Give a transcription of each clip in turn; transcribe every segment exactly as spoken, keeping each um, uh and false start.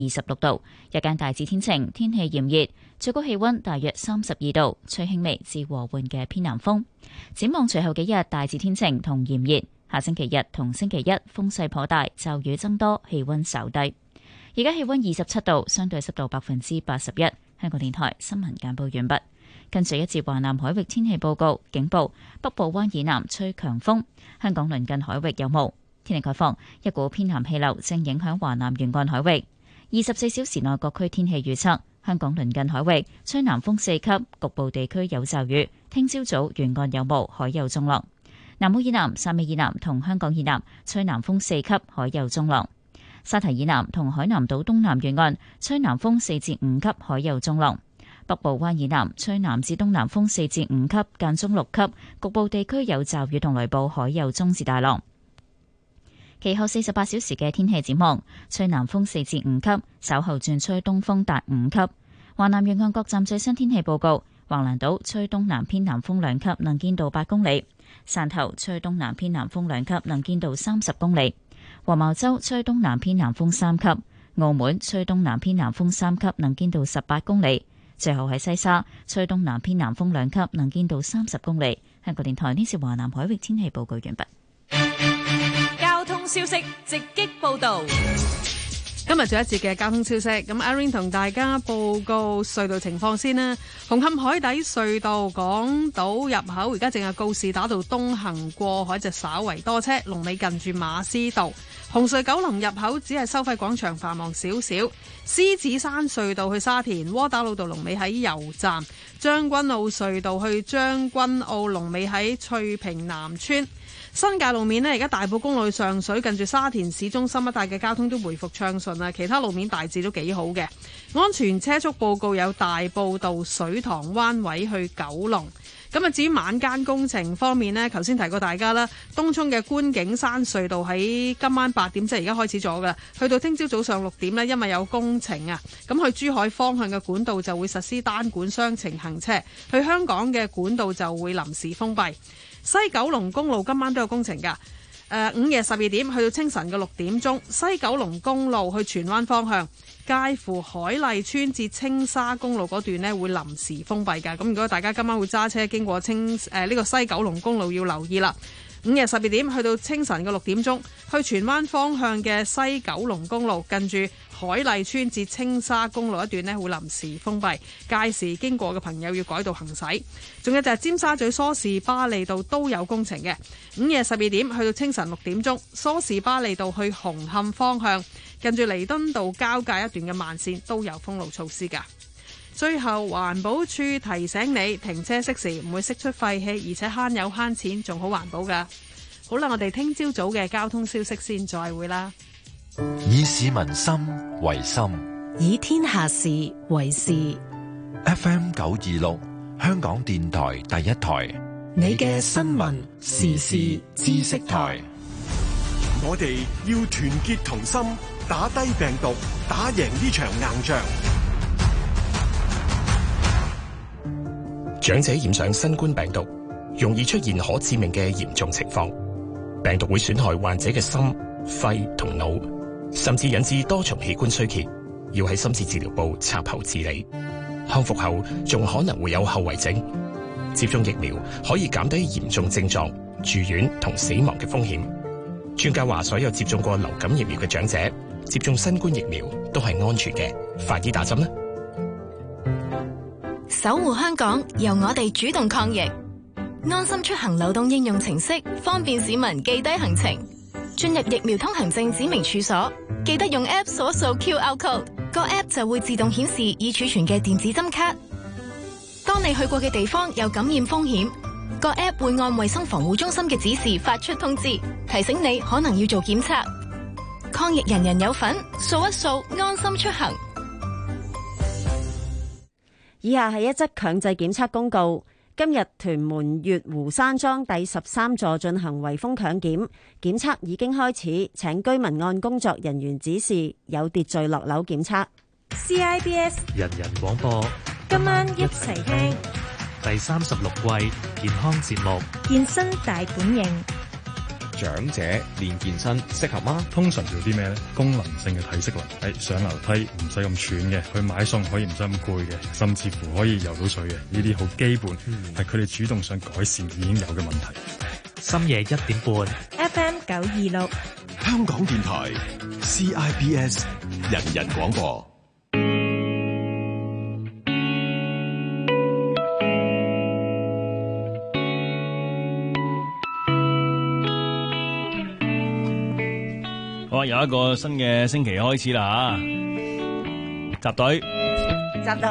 二十六度，日間大致天晴，天氣炎熱，最高氣溫大約三十二度，吹輕微至和緩嘅偏南風。展望隨後幾日大致天晴同炎熱，下星期日同星期一風勢頗大，驟雨增多，氣溫稍低。而家氣溫二十七度，相對濕度百分之八十一。香港電台新聞簡報完畢。跟住一節華南海域天氣報告，警報：北部灣以南吹強風，香港鄰近海域有霧。天氣概況：一股偏南氣流正影響華南沿岸海域。二十四小時內各區天氣預測：香港鄰近海域吹南風四級，局部地區有驟雨。聽朝早沿岸有霧，海有中浪。南澳以南、汕尾以南同香港以南吹南風四級，海有中浪。沙堤以南同海南島東南沿岸吹南風四至五級，海有中浪。北部灣以南吹南至東南風四至五級，間中六級，局部地區有驟雨同雷暴，海有中至大浪。其後四十八小時嘅天氣展望：吹南風四至五級，稍後轉吹東風達五級。華南沿岸各站最新天氣報告：橫瀾島吹東南偏南風兩級，能見度八公里；汕頭吹東南偏南風兩級，能見度三十公里；黃茅洲吹東南偏南風三級；澳門吹東南偏南風三級，能見度十八公里。最後喺西沙吹東南偏南風兩級，能見度三十公里。香港電台呢次華南海域天氣報告完畢。 交通消息直擊報道。 今日最後一節嘅交通消息，咁 Irene 同大家報告隧道情況先啦。紅磡海底隧道港島入口而家淨係告士打道東行過海就稍為多車，龍尾近住馬師道。紅隧九龍入口只係收費廣場繁忙少少。獅子山隧道去沙田窩打老道龍尾喺油站。將軍澳隧道去將軍澳龍尾喺翠屏南村。新界路面呢，而家大埔公路上水近住沙田市中心一帶嘅交通都回復暢順啊，其他路面大致都幾好嘅。安全車速報告有大埔道水塘灣位去九龍。咁啊，至於晚間工程方面呢，頭先提過大家啦，東涌嘅觀景山隧道喺今晚八點即係而家開始咗噶，去到聽朝早上六點呢，因為有工程啊，咁去珠海方向嘅管道就會實施單管雙程行車，去香港嘅管道就會臨時封閉。西九龍公路今晚都有工程噶，誒午夜十二點去到清晨嘅六點鐘，西九龍公路去荃灣方向，介乎海麗村至青沙公路嗰段呢會臨時封閉噶。咁如果大家今晚會揸車經過青誒呢、呃這個西九龍公路，要留意啦。午夜十二點去到清晨嘅六點鐘，去荃灣方向嘅西九龍公路近住海麗村至青沙公路一段呢會臨時封閉，屆時經過嘅朋友要改道行駛。仲有就係尖沙咀梳士巴利道都有工程嘅，午夜十二點去到清晨六點鐘，梳士巴利道去紅磡方向近住彌敦道交界一段嘅慢線都有封路措施㗎。最後環保署提醒你，停車熄時唔會釋出廢氣，而且慳油慳錢，仲好環保㗎。好啦，我哋聽朝早嘅交通消息先，再會啦。 以市民心為心， 以天下事為事。 F M 九二六，香港電台第一台， 你嘅新聞時事知識台。 我哋要團結同心，打低病毒，打贏呢場硬仗。 長者染上新冠病毒，容易出現可致命嘅嚴重情況。病毒會損害患者嘅心、肺同腦，甚至引致多重器官衰竭，要喺深切治療部插喉治理。康復後仲可能會有後遺症。接種疫苗可以減低嚴重症狀、住院同死亡嘅風險。專家話，所有接種過流感疫苗嘅長者接種新冠疫苗都係安全嘅。快啲打針啦！ 守護香港，由我哋主動抗疫。安心出行流動應用程式方便市民記低行程。進入疫苗通行證指明處所，記得用 App 掃一掃 Q R code， 個 App 就會自動顯示已儲存嘅電子針卡。當你去過嘅地方有感染風險，個 App 會按衛生防護中心嘅指示發出通知，提醒你可能要做檢測。抗疫人人有份，掃一掃安心出行。 以下係一則強制檢測公告。今日屯門悅湖山莊第十三座進行圍封強檢，檢測已經開始，請居民按工作人員指示有秩序落樓檢測。 C I B S 人人廣播， 今晚一齊聽第三十六季健康節目健身大本營。 長者練健身適合嗎？ 通常做啲咩咧？功能性嘅體適能，係上樓梯唔使咁喘嘅，去買餸可以唔使咁攰嘅，甚至乎可以游到水嘅，呢啲好基本，係佢哋主動想改善已經有嘅問題。 深夜一點半 F M 九二六， 香港電台 C I B S 人人廣播。 好，有一個新嘅星期開始啦吓，集隊， 集隊，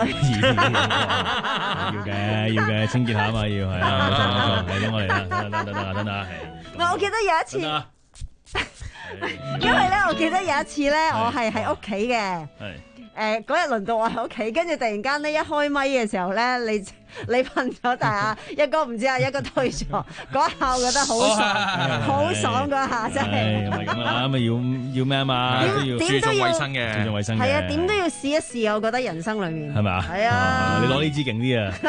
要嘅，要嘅，清潔下啊嘛，要係啊，冇錯冇錯，係等我嚟啦，等等等等等等，係。 我記得有一次，因為咧，我記得有一次咧，我係喺屋企嘅，誒嗰日輪到我喺屋企，跟住突然間咧一開咪嘅時候咧，你。你瞓咗，但係啊一個唔知啊，一個退咗，嗰下我覺得好爽，好爽嗰下真係。 係咪咁啦？咁啊要要咩啊嘛？都要注重衛生嘅，注重衛生嘅。 係啊，點都要試一試，我覺得人生裏面係咪啊？ 係啊， 你攞呢支勁啲啊！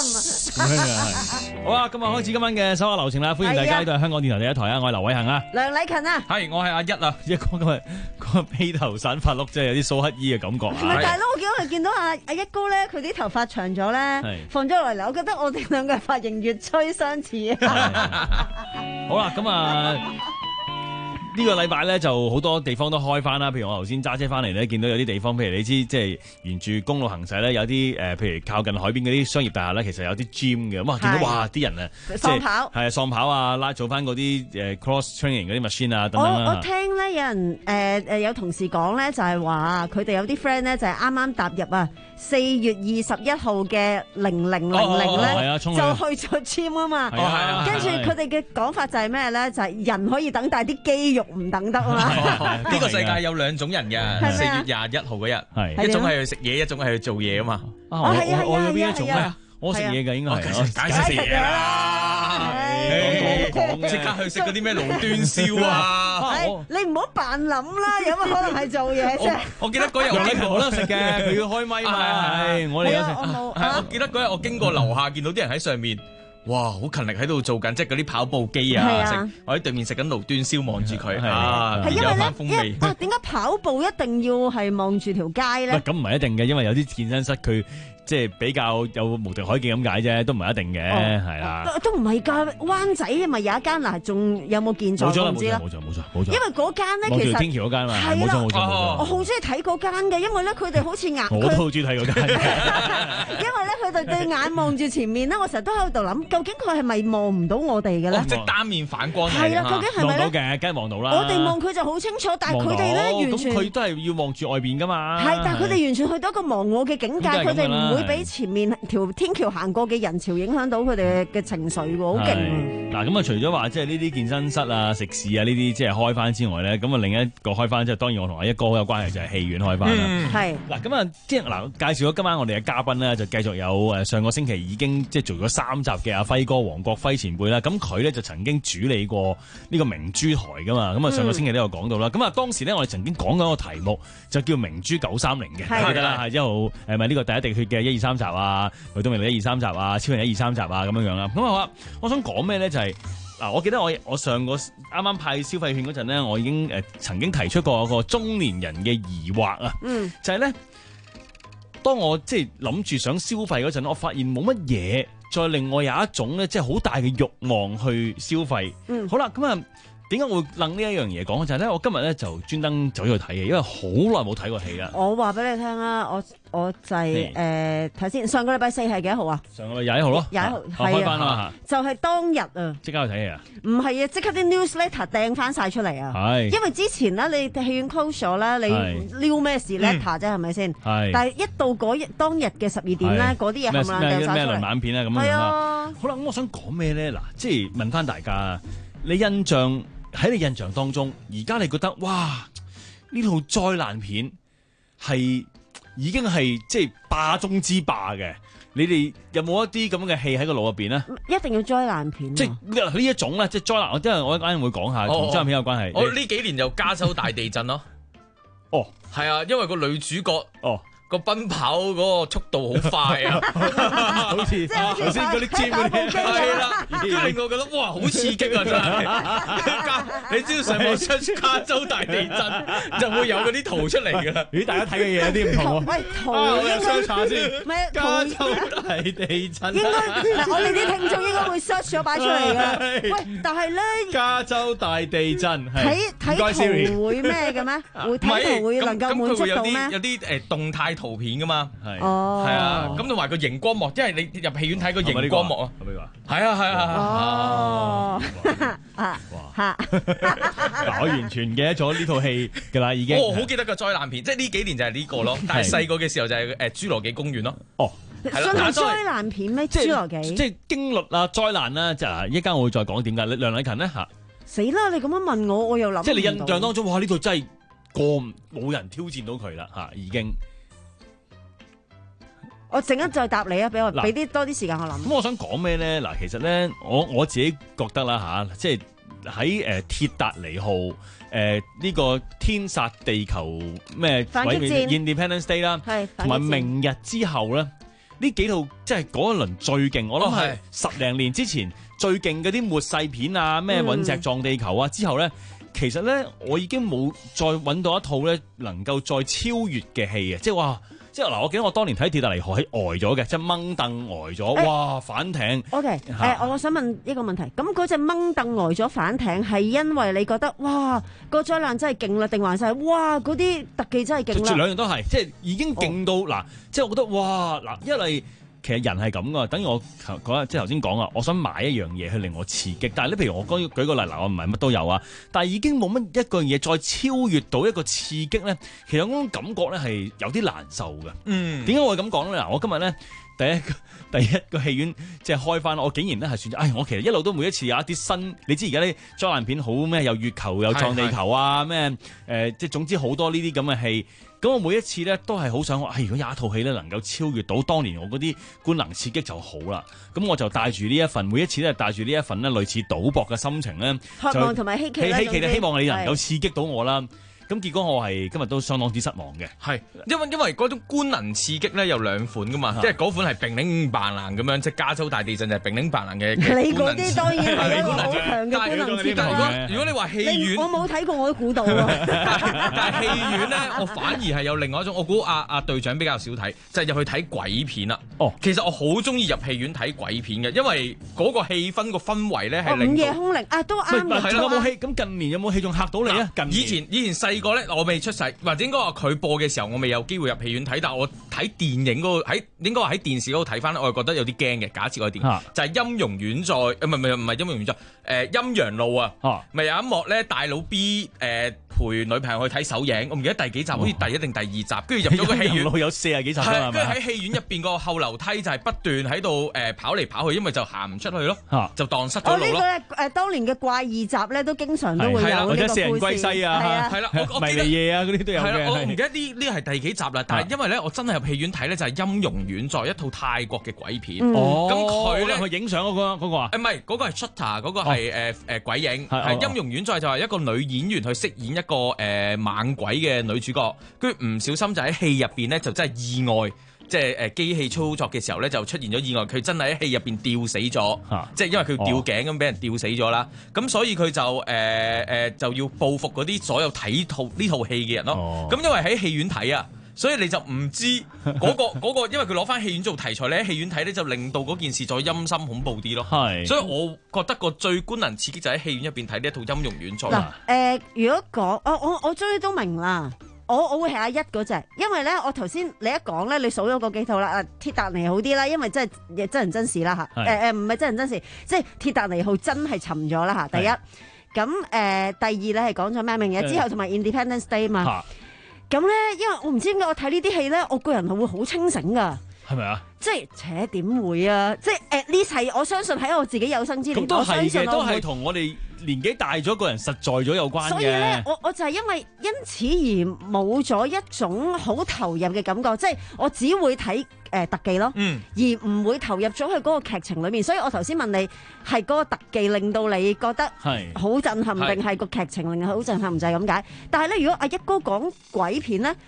好啊，今日開始今晚嘅手下留情啦，歡迎大家，呢度係香港電台第一台啊，我係劉偉恒啊， 梁禮勤啊， 係我係阿一啊，一哥今日個披頭散髮碌，真係有啲蘇乞兒嘅感覺啊！ 唔係大佬，我見到佢見到阿阿一哥咧，佢啲頭髮長咗咧，放咗落嚟，我覺得我哋兩個髮型越趨相似啊！ 好啦，咁啊。呢個禮拜咧就好多地方都開翻啦，譬如我頭先揸車翻嚟咧，見到有啲地方，譬如你知即係沿住公路行駛咧，有啲誒、呃，譬如靠近海邊嗰啲商業大廈咧，其實有啲 gym 嘅，哇！見到哇啲人啊， 喪跑係啊，喪跑啊，拉做翻嗰啲誒 cross training 嗰啲 machine 啊等等啦。 我我聽咧有人誒誒、呃、有同事講咧，就係話佢哋有啲 friend 咧就係啱啱踏入啊四月二十一號嘅零零零零咧，就去咗 gym 啊嘛。跟住佢哋嘅講法就係咩咧？就係、是、人可以等，但係啲肌肉唔等得啊嘛！ 呢個世界有兩種人嘅，四月廿一號嗰日，一種係去食嘢，一種係去做嘢啊嘛。 我我我有邊一種咧？我食嘢嘅應該係， 梗係食嘢啦！即刻去食嗰啲咩爐端燒啊！ 你唔好扮諗啦，有乜可能係做嘢啫？ 我記得嗰日我經過冇得食嘅，佢要開咪嘛，係我哋有食。 我記得嗰日我經過樓下，見到啲人喺上面。哇，好勤力喺度做緊，即係嗰啲跑步機啊！食我喺對面食緊爐端燒，望住佢啊， 係因為咧， 風味啊點解跑步一定要係望住條街咧？ 咁唔係一定嘅，因為有啲健身室佢即係比較有無敵海景咁解啫，都唔係一定嘅，係啦。 都唔係㗎，灣仔咪有一間嗱，仲有冇建造我唔知啦。 冇錯冇錯冇錯。 因為嗰間咧其實天橋嗰間嘛， 係啦，我好中意睇嗰間嘅，因為咧佢哋好似眼， 我都好中意睇嗰間。 因為咧佢哋對眼望住前面咧，我成日都喺度諗，究竟佢係咪望唔到我哋嘅咧？ 即係單面反光嚟。 係啦，究竟係咪咧？ 望到嘅，梗係望到啦。 我哋望佢就好清楚，但係佢哋咧完全佢都係要望住外邊㗎嘛。 係，但係佢哋完全去到一個忘我嘅境界，佢哋唔會俾前面條天橋行過嘅人潮影響到佢哋嘅情緒喎，好勁啊！ 嗱，咁啊，除咗話即係呢啲健身室啊、食肆啊呢啲即係開翻之外咧，咁啊另一個開翻即係當然我同阿一哥好有關係就係戲院開翻啦。 係嗱，咁啊即係嗱介紹咗今晚我哋嘅嘉賓咧，就繼續有誒上個星期已經即係做咗三集嘅阿輝哥黃國輝前輩啦。咁佢咧就曾經主理過呢個明珠台噶嘛。咁啊上個星期都有講到啦。咁啊、嗯、當時咧我哋曾經講緊個題目就叫明珠九三零嘅，記得啦，係一號誒咪呢個第一滴血嘅一二三集啊，去到明嚟一二三集啊，超人一二三集啊咁樣樣啦。咁啊我想講咩咧就係、是。嗱，我記得我我上個啱啱派消費券嗰陣咧，我已經誒、呃、曾經提出過一個中年人嘅疑惑啊，嗯，就係咧，當我即係諗住想消費嗰陣，我發現冇乜嘢再令我有一種咧，即係好大嘅慾望去消費。嗯，好啦，咁啊，點解我會諗呢一樣嘢講？就係咧，我今日咧就專登走咗去睇嘅，因為好耐冇睇過戲啦。我話俾你聽啦，我。我就係誒睇先，上個禮拜四係幾多號啊？上個禮拜廿一號咯，廿一號係啊，就係當日啊，即刻去睇戲啊？唔係啊，即刻啲 newsletter 掟翻晒出嚟啊！係，因為之前咧你戲院 close 咗啦，你撩咩事 letter 啫係咪先？係，但係一到嗰日當日嘅十二點咧，嗰啲嘢冚唪唥掟晒出嚟。咩咩輪晚片啊咁樣啊？好啦，咁我想講咩咧？嗱，即係問翻大家，你印象喺你印象當中，而家你覺得哇呢套災難片係？已經係即係霸中之霸嘅，你哋有冇一啲咁嘅戲喺個腦入邊咧？一定要災難片、啊，即係呢一種咧，即係災難。我因為我一陣會講下同災難片有關係。我呢幾年就加州大地震咯。哦，係啊，因為個女主角哦個奔跑嗰個速度好快啊， 好似頭先嗰啲 gym 嗰啲係啦，跟住令我覺得哇好刺激啊真係！你只要上網 search 加州大地震，就會有嗰啲圖出嚟㗎啦。 咦，大家睇嘅嘢有啲唔同喎。 喂，圖我應該 search 下先。 咩？ 加州大地震應該嗱，我哋啲聽眾應該會 search 咗擺出嚟㗎。喂，但係咧， 加州大地震睇睇圖會咩嘅咩？會睇圖會能夠滿足到咩？ 有啲誒動態圖片㗎嘛，係哦， 係啊，咁同埋個熒光幕，因為你入戲院睇個熒光幕啊， 係咪話？ 係啊係啊， 哦，啊嚇！ 嗱，我完全記得咗呢套戲㗎啦，已經。 我好記得個災難片，即係呢幾年就係呢個咯。但係細個嘅時候就係誒侏羅紀公園咯。 哦， 算係災難片咩？侏羅紀即係經歷啊災難啦，就係一間我會再講點解。梁禮勤咧嚇， 死啦！你咁樣問我，我又諗唔到。 即係你印象當中，哇！呢套真係過冇人挑戰到佢啦嚇，已經。 我陣間再答你啊！俾我俾啲多啲時間我諗。 咁我想講咩咧？嗱，其實咧，我我自己覺得啦嚇，即係喺誒鐵達尼號誒呢個天殺地球咩反擊戰 Independence Day 啦，同埋明日之後咧，呢幾套即係嗰一輪最勁，我諗係十零年之前最勁嗰啲末世片啊，咩隕石撞地球啊，之後咧，其實咧我已經冇再揾到一套咧能夠再超越嘅戲啊！即係話。即係嗱，我記得我當年睇鐵達尼號係呆咗嘅，即係掹凳呆咗，欸、哇！反艇。 O K，誒，我想問一個問題，咁嗰隻掹凳呆咗反艇係因為你覺得哇個災難真係勁啦，定還是係哇嗰啲特技真係勁啦？ 兩樣都係，即係已經勁到嗱、哦，即係我覺得哇嗱，因為其實人係咁噶，等於我講即係頭先講啊，我想買一樣嘢去令我刺激，但係咧，譬如我舉舉個例嗱，我唔係乜都有啊，但係已經冇乜一個嘢再超越到一個刺激咧，其實嗰種感覺咧係有啲難受嘅。嗯，點解我會咁講咧？嗱，我今日咧第一個第一個戲院即係開翻，我竟然咧係選擇，唉，我其實一路都每一次有一啲新，你知而家啲災難片好咩？有月球有撞地球啊，咩誒、呃，即係總之好多呢啲咁嘅戲。咁我每一次咧都係好想話，唉、哎，如果有一套戲咧能夠超越到當年我嗰啲官能刺激就好啦。咁我就帶住呢一份，每一次咧帶住呢一份咧類似賭博嘅心情咧， 渴望同埋希冀啦， 希冀咧希望你能夠刺激到我啦。咁結果我係今日都相當之失望嘅， 係因為因為嗰種官能刺激咧有兩款噶嘛，即係嗰款係乒鈴扮冷咁樣，即係加州大地震就係乒鈴扮冷嘅。 你嗰啲當然係一個好強嘅官能刺激啦。 如果你話戲院， 我冇睇過，我都估到喎。 但係戲院咧，我反而係有另外一種，我估阿阿隊長比較少睇，就係入去睇鬼片啦。哦，其實我好中意入戲院睇鬼片嘅，因為嗰個氣氛個氛圍咧係令到。午夜凶鈴啊，都啱嘅。 係啦，有冇戲？咁近年有冇戲仲嚇到你啊？ 以前以前細個咧，我未出世，或者應該話佢播嘅時候，我未有機會入戲院睇。但係我睇電影嗰個喺應該話喺電視嗰度睇翻，我係覺得有啲驚嘅。假設我係電影，啊、就係陰陽院在，唔係唔係唔係陰陽院在，誒陰陽路啊，咪有一幕咧，大佬 B 誒、呃、陪女朋友去睇首映，我唔記得第幾集，好似第一定第二集，跟住入咗個戲院， 有四十幾集啦， 跟住喺戲院入邊個後樓梯就係不斷喺度誒跑嚟跑去，因為就行唔出去咯，啊、就蕩失咗路咯。 我呢個誒當年嘅怪異集咧，都經常都會有呢個故事。 或者四人歸西啊， 係啦，我迷離夜啊嗰啲都有嘅。 係啦，我唔記得呢呢係第幾集啦，但係因為咧，我真係入戲院睇咧就係《陰陽院在》，一套泰國嘅鬼片。 哦， 咁佢咧去影相嗰個嗰個啊？ 誒唔係，嗰個係 Shutter，嗰個係誒誒鬼影。係《陰陽院在》就係一個女演員去飾演一個誒猛鬼嘅女主角，跟住唔小心就喺戲入邊咧就真係意外。即係誒機器操作嘅時候咧，就出現咗意外。佢真係喺戲入邊吊死咗，啊、即係因為佢吊頸咁俾人吊死咗啦。咁、哦、所以佢就誒誒、呃、就要報復嗰啲所有睇套呢套戲嘅人咯。咁、哦、因為喺戲院睇啊，所以你就唔知嗰、嗰個嗰、嗰個，因為佢攞翻戲院做題材，你喺戲院睇咧就令到嗰件事再陰森恐怖啲咯。係，所以我覺得個最官能刺激就喺戲院入邊睇呢一套《陰陽院在》。 嗱誒，如果講我我我終於都明啦。我我會係阿一嗰隻，因為咧我頭先你一講咧，你數咗嗰幾套啦，啊鐵達尼好啲啦，因為真係真人真事啦嚇，誒誒唔係真人真事，即係鐵達尼號真係沉咗啦嚇，第一，咁誒、呃、第二咧係講咗咩明日之後同埋 Independence Day 嘛，咁咧因為我唔知點解我睇呢啲戲咧，我個人係會好清醒噶。係咪啊？即係扯點會啊！即係誒呢係我相信喺我自己有生之年， 咁都係嘅，都係係同我哋年紀大咗個人實在咗有關嘅。 所以咧，我我就係因為因此而冇咗一種好投入嘅感覺，即係我只會睇誒、呃、特技咯，嗯、而唔會投入咗去嗰個劇情裏面。所以我頭先問你係嗰個特技令到你覺得好震撼，定係個劇情令你好震撼？唔就係咁解。但係咧，如果阿一哥講鬼片咧。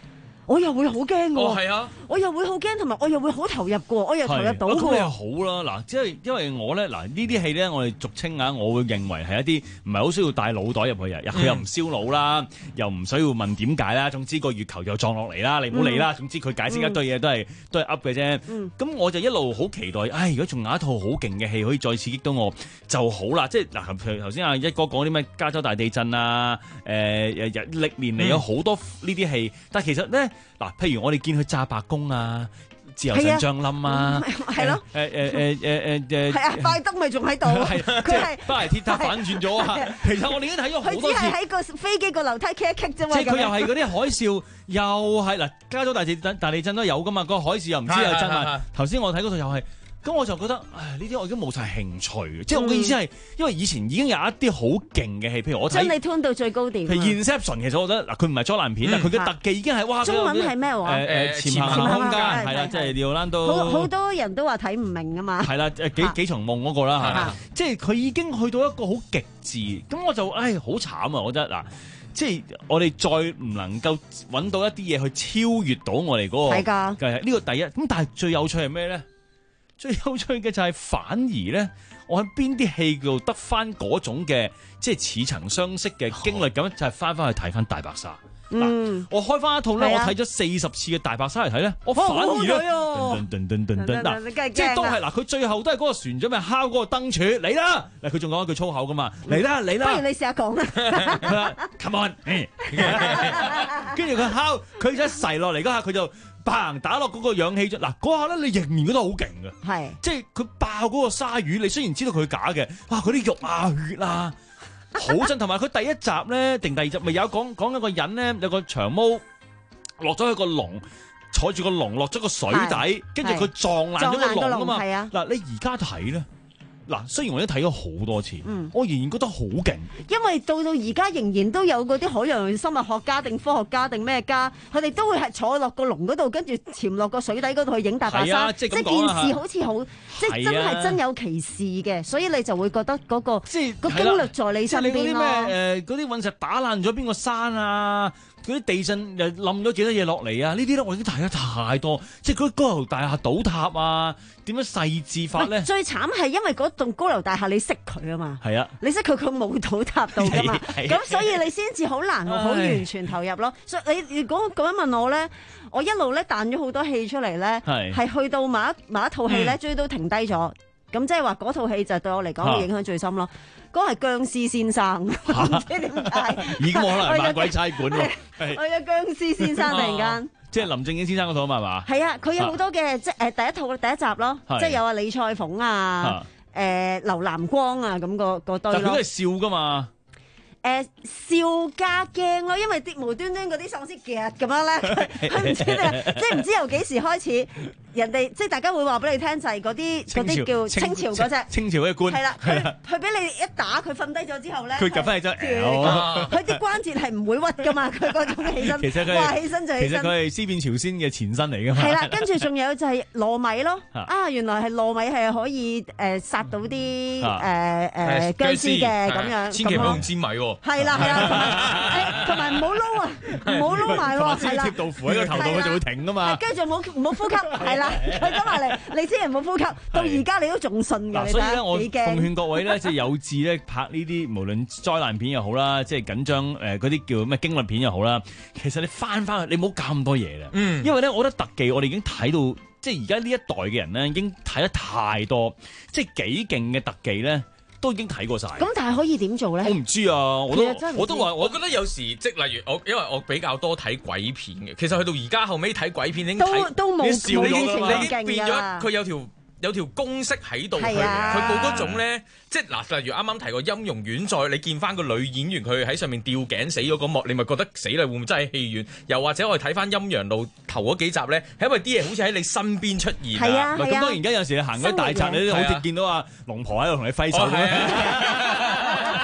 我又會好驚嘅喎。 哦，係啊， 我又會好驚，同埋我又會好投入嘅喎，我又投入到嘅喎。 咁你又好啦，嗱，即係因為我咧，嗱呢啲戲咧，我哋俗稱啊，我會認為係一啲唔係好需要帶腦袋入去嘅，佢又唔燒腦啦，又唔需要問點解啦，總之個月球又撞落嚟啦，你唔好理啦，總之佢解釋一堆嘢都係都係噏嘅啫。咁我就一路好期待，唉，如果仲有一套好勁嘅戲可以再刺激到我就好啦。即係嗱，譬如頭先阿一哥講啲咩加州大地震啊，誒誒歷年嚟有好多呢啲戲，但係其實咧嗱，譬如我哋見佢炸白宮啊。自由神降臨啊， 係咯， 誒誒誒誒誒誒， 係啊，拜登咪仲喺度，佢係巴黎鐵塔反轉咗啊！其實我哋已經睇咗好多次， 佢只係喺個飛機個樓梯棘一棘啫嘛。 即係佢又係嗰啲海嘯，又係嗱，加州大地震大地震都有噶嘛，個海嘯又唔知係真係。頭先我睇嗰套又係。咁我就覺得，唉，呢啲我已經冇晒興趣。即係我嘅意思係，因為以前已經有一啲好勁嘅戲，譬如我睇， 將你 turn 到最高點。 譬如 Inception，其實我覺得嗱，佢唔係災難片啊，佢嘅特技已經係哇。 中文係咩話？ 誒誒，潛行空間係啦，即係廖蘭都。 好好多人都話睇唔明啊嘛。 係啦，誒幾幾重夢嗰個啦嚇，即係佢已經去到一個好極致。咁我就唉好慘啊！我覺得嗱。即係我哋再唔能夠揾到一啲嘢去超越到我哋嗰個。係㗎。呢個第一。咁但係最有趣係咩咧？最有趣嘅就係反而咧，我喺邊啲戲度得翻嗰種嘅即係似曾相識嘅經歷咁，哦、就係翻翻去睇翻大白鯊。嗱、嗯，我開翻一套咧，啊、我睇咗四十次嘅大白鯊嚟睇咧，我反而咧，噔噔噔噔噔嗱，即係都係嗱，佢最後都係嗰個船長咪敲嗰個燈柱嚟啦，嗱佢仲講一句粗口噶嘛，嚟啦嚟啦， 不如你試下講啦 ，Come on，跟住佢敲，佢一齊落嚟嗰下佢就。砰打落嗰個氧氣樽，嗱嗰下咧，你仍然覺得好勁嘅，係即係佢爆嗰個鯊魚，你雖然知道佢假嘅，哇嗰啲肉啊血啊好真，同埋佢第一集咧定第二集咪有講講一個人咧有個長毛落咗去個籠，坐住個籠落咗個水底，跟住佢撞爛咗個籠啊嘛，嗱你而家睇咧。嗱，雖然我已經睇咗好多次，嗯、我仍然覺得好勁。 因為到到而家仍然都有嗰啲海洋生物學家定科學家定咩家，佢哋都會係坐落個籠嗰度，跟住潛落個水底嗰度去影大白鯊。即係件事好似好，即係真係真有其事嘅，所以你就會覺得嗰、嗰個即係個經歷在你身邊咯。即係嗰啲咩誒嗰啲隕石打爛咗邊個山啊？嗰啲地震又冧咗幾多嘢落嚟啊？呢啲咧我已經睇得太多，即係嗰啲高樓大廈倒塌啊，點樣細緻法咧？最慘係因為嗰棟高樓大廈你識佢啊嘛，係啊，你識佢佢冇倒塌到噶嘛，咁所以你先至好難好完全投入咯。所以你如果咁樣問我咧，我一路咧彈咗好多戲出嚟咧，係去到某一某一套戲咧，終於都停低咗。咁即係話嗰套戲就對我嚟講影響最深咯。嗰個係僵屍先生，唔知點解已經可能係猛鬼差館喎。 我有僵屍先生突然間， 即係林正英先生嗰套啊嘛係嘛？係啊，佢有好多嘅，即係誒第一套第一集咯，即係有阿李賽鳳啊，誒劉南光啊咁個個堆咯。但佢都係笑噶嘛。 誒笑加驚咯，因為啲無端端嗰啲喪屍夾咁樣咧，佢唔知咧，即係唔知由幾時開始，人哋即係大家會話俾你聽就係嗰啲嗰啲叫清朝嗰隻清朝嘅官係啦， 佢佢俾你一打佢瞓低咗之後咧， 佢夾翻起身， 佢啲關節係唔會屈噶嘛，佢嗰種起身， 其實佢話起身就起身， 其實佢係思辨朝鮮嘅前身嚟噶嘛。 係啦，跟住仲有就係糯米咯，啊原來係糯米係可以誒殺到啲誒誒僵屍嘅咁樣， 千祈唔好用煎米喎。 係啦係啦，同埋唔好撈啊，唔好撈埋喎，係啦。 貼豆腐喺個頭度，佢就會停噶嘛。 跟住唔好唔好呼吸，係啦，佢講埋嚟，你千祈唔好呼吸。到而家你都仲信㗎， 所以咧，我奉勸各位咧，即係有志咧拍呢啲無論災難片又好啦，即係緊張誒嗰啲叫咩驚慄片又好啦。其實你翻翻去，你唔好搞咁多嘢啦。嗯。因為咧，我覺得特技我哋已經睇到，即係而家呢一代嘅人咧已經睇得太多，即係幾勁嘅特技咧。都已經睇過晒， 咁但係可以點做咧？ 我唔知啊，我都我都話， 我覺得有時即係例如我，因為我比較多睇鬼片嘅。其實去到而家後尾睇鬼片已經睇都冇冇以前咁勁變咗佢有條有條公式喺度，佢佢冇嗰種咧，即係嗱，例如啱啱提過《陰陽院再》，你見翻個女演員佢喺上面吊頸死咗嗰幕，你咪覺得死啦，會唔會真係戲院？又或者我哋睇翻《陰陽路》頭嗰幾集咧，係因為啲嘢好似喺你身邊出現係啊。 咁當然而家有時你行嗰啲大宅，你都好似見到阿龍婆喺度同你揮手咁。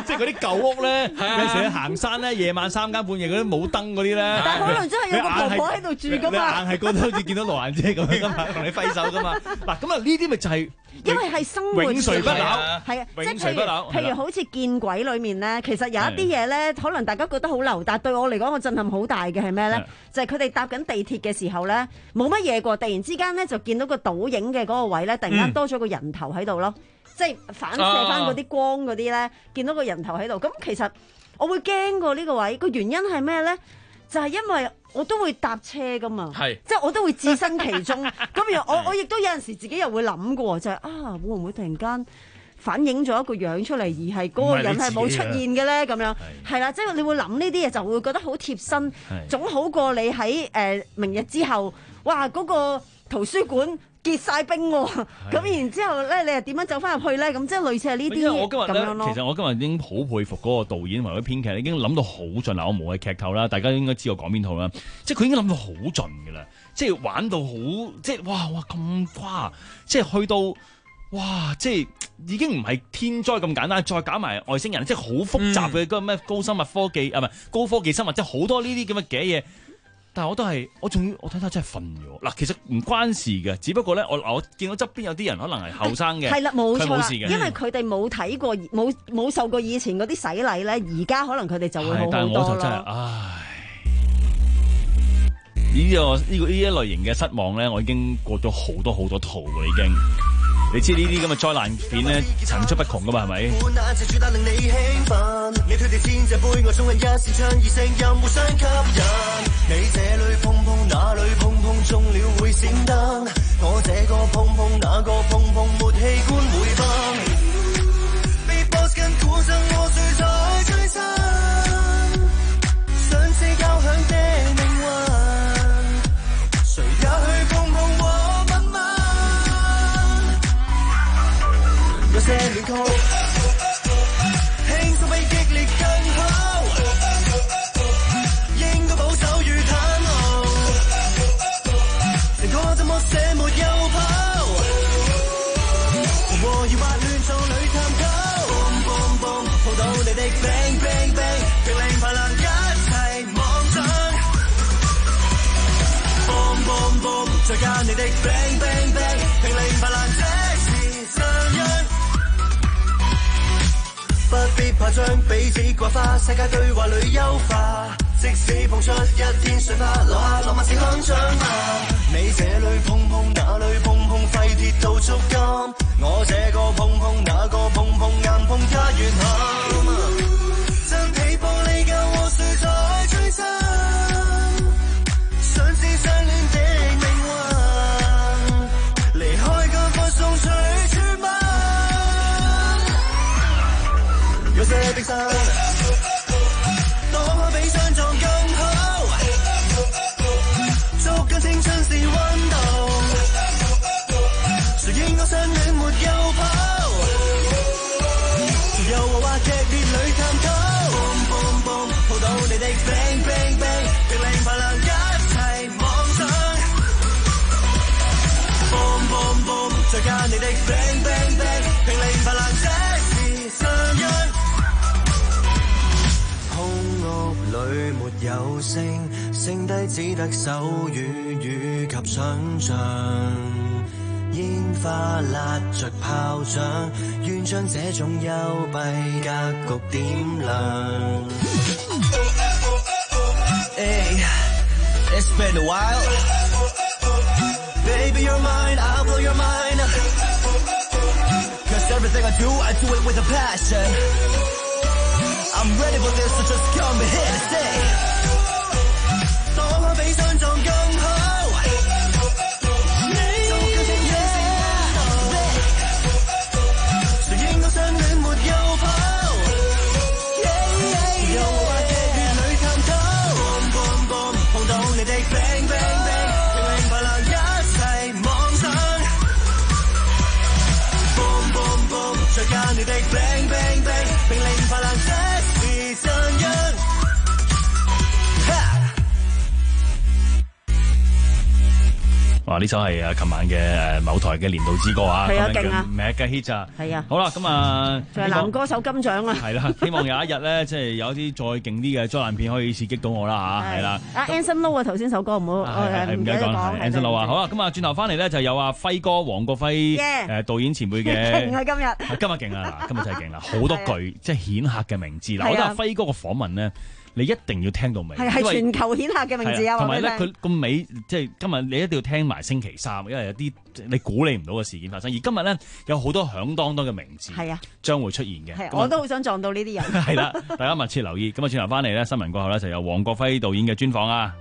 即係嗰啲舊屋咧，有時去行山咧，夜晚三更半夜嗰啲冇燈嗰啲咧， 但係可能真係有個婆婆喺度住噶嘛， 你硬係覺得好似見到羅蘭姐咁樣噶嘛，同你揮手噶嘛。嗱，咁啊呢啲咪就係因為係生活永垂不朽， 係啊，即係譬如譬如好似見鬼裏面咧，其實有一啲嘢咧，可能大家覺得好流，但係對我嚟講，個震撼好大嘅係咩咧？就係佢哋搭緊地鐵嘅時候咧，冇乜嘢過，突然之間咧就見到個倒影嘅嗰個位咧，突然間多咗個人頭喺度咯，即係反射翻嗰啲光嗰啲咧，見到個人頭喺度。咁其實我會驚過呢個位，個原因係咩咧？就係因為我都會搭車噶嘛，即係我都會置身其中。咁然後我我亦都有陣時自己又會諗過，就係、是、啊會唔會突然間反映咗一個樣出嚟，而係嗰個人係冇出現嘅咧？咁樣係啦，即係你會諗呢啲嘢，就會覺得好貼身，總好過你喺誒、呃、明日之後，哇嗰、那個圖書館結晒冰喎、哦，咁然之後咧，你又點樣走翻入去咧？咁即係類似係呢啲咁樣咯。 其實我今日已經好佩服嗰個導演同埋嗰編劇，已經諗到好盡啦。我冇係劇透啦，大家應該知我講邊套啦。即係佢已經諗到好盡㗎啦，即係玩到好，即係哇哇咁誇，即係去到哇，即係已經唔係天災咁簡單，再搞埋外星人，即係好複雜嘅嗰個咩高生物科技、嗯、啊，唔係高科技生物，即係好多呢啲咁嘅嘅嘢。但係我都係，我仲要我睇睇真係瞓咗。嗱，其實唔關事嘅，只不過咧，我我見到側邊有啲人可能係後生嘅， 係啦，冇錯啦， 因為佢哋冇睇過，冇冇受過以前嗰啲洗禮咧，而家可能佢哋就會好好多咯。 但係我就真係，唉，呢、這個呢、這個呢一類型嘅失望咧，我已經過咗好多好多套㗎，已經。你知呢啲咁嘅災難片咧，層出不窮噶嘛，係咪？你推地千隻杯，我送人一時唱而聲音互相吸引。你這裏碰碰，那裏碰碰，中了會閃燈。我這個碰碰，那個碰碰，沒器官會崩。Beatbox 跟古箏，我誰在吹笙？想知交響的命運，誰也去碰碰和吻吻。有些戀曲。這沒有跑，和搖滑亂做裏探討 ，boom boom boom， 碰到你的 bang bang bang， 拼命排量一齊妄想 ，boom boom boom， 再加你的 bang bang bang， 拼命排量這是上癮，不必怕將彼此掛花，世界對話裏優化。即使碰出一天水花，落下落馬是香樟嘛。你這裏碰碰，那裏碰碰，廢鐵到觸金。我這個碰碰，那個碰碰，硬碰一元坎。真皮玻璃教我誰在追尋，想知相戀的命運，離開間房送取傳聞。有些冰山。青春是溫度，誰應我相戀沒有跑，又和話劇烈裏探討 ，boom boom boom， 抱到你的 bang bang bang， 拼命排量一齊妄想 ，boom boom boom， 再加你的 bang bang bang， 拼命排量這是上癮。空屋裏沒有聲，剩低只得手語與及想像。煙花焫着炮仗，願將這種幽閉格局點亮。Hey, it's been a while, baby you're mine, I'll blow your mind. Cause everything I do, I do it with a passion.I'm ready for this, so just come and hit and stay. 當我比相撞更好，就更清楚誰應我相戀沒有跑，又話劇烈裏探討 ，boom boom boom， 碰到你的 bang bang bang， 拼命排量一齊妄想 ，boom boom boom， 再加你的 bang bang bang， 拼命排量這。 哇！呢首係啊，琴晚嘅誒某台嘅年度之歌啊， 係啊，勁啊 ，Mega Hit 啊， 係啊。 好啦，咁啊， 仲係男歌手金獎啊， 係啦，希望有一日咧，即係有啲再勁啲嘅災難片可以刺激到我啦嚇，係啦。 阿 Anson Lo 啊，頭先首歌唔好， 係唔記得講啦 Anson Lo 啊，好啦，咁啊，轉頭翻嚟咧就有阿輝哥黃國輝誒導演前輩嘅， 勁啊今日， 今日勁啊，嗱，今日真係勁啦，好多句即係顯赫嘅名字嗱，我覺得阿輝哥嘅訪問咧。你一定要聽到尾， 係係全球顯赫嘅名字啊！ 同埋咧，佢個尾即係今日你一定要聽埋星期三，因為有啲你估你唔到嘅事件發生。而今日咧有好多響當當嘅名字，係啊，將會出現嘅。 係，我都好想撞到呢啲人。 係啦，大家密切留意。咁啊，轉頭翻嚟咧，新聞過後咧就有黃國輝導演嘅專訪啊。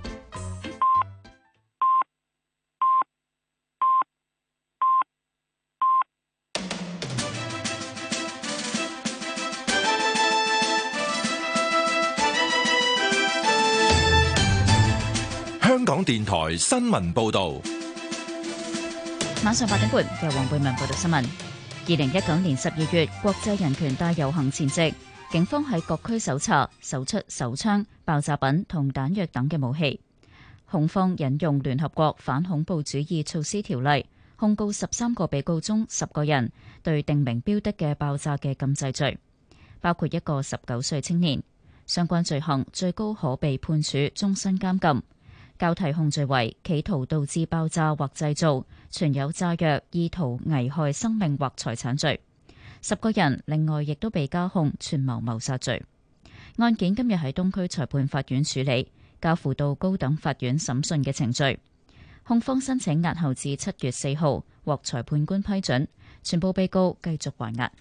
香港電台新聞報道， 晚上八點半由黃貝文報道新聞。二零一九年十二月國際人權大遊行前夕，警方喺各區搜查，搜出手槍、爆炸品同彈藥等嘅武器。控方引用聯合國反恐怖主義措施條例，控告十三個被告中十個人對定名標的嘅爆炸嘅禁制罪，包括一個十九歲青年。相關罪行最高可被判處終身監禁。交替控罪為企圖導致爆炸或製造、存有炸藥、意圖危害生命或財產罪。十個人另外亦都被加控串謀謀殺罪。案件今日喺東區裁判法院處理，交付到高等法院審訊嘅程序。控方申請押後至七月四號，獲裁判官批准，全部被告繼續還押。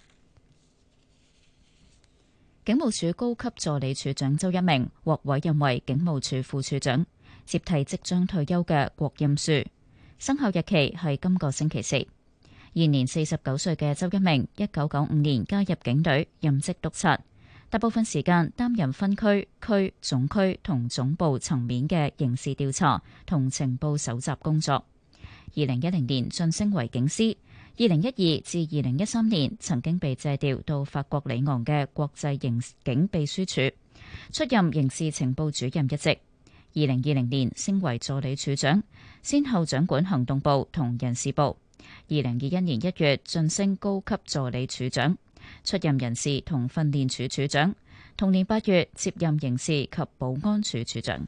警務處高級助理處長周一鳴獲委任為警務處副處長，接替即將退休嘅郭蔭庶，生效日期係今個星期四。現年四十九歲嘅周一鳴，一九九五年加入警隊，任職督察，大部分時間擔任分區、區、總區同總部層面嘅刑事調查同情報搜集工作。二零一零年晉升為警司，二零一二至二零一三年曾經被借調到法國里昂嘅國際刑警秘書處，出任刑事情報主任一職。二零二零年升為助理處長，先後掌管行動部同人事部。二零二一年一月晉升高級助理處長，出任人事同訓練處處長。同年八月接任刑事及保安處處長。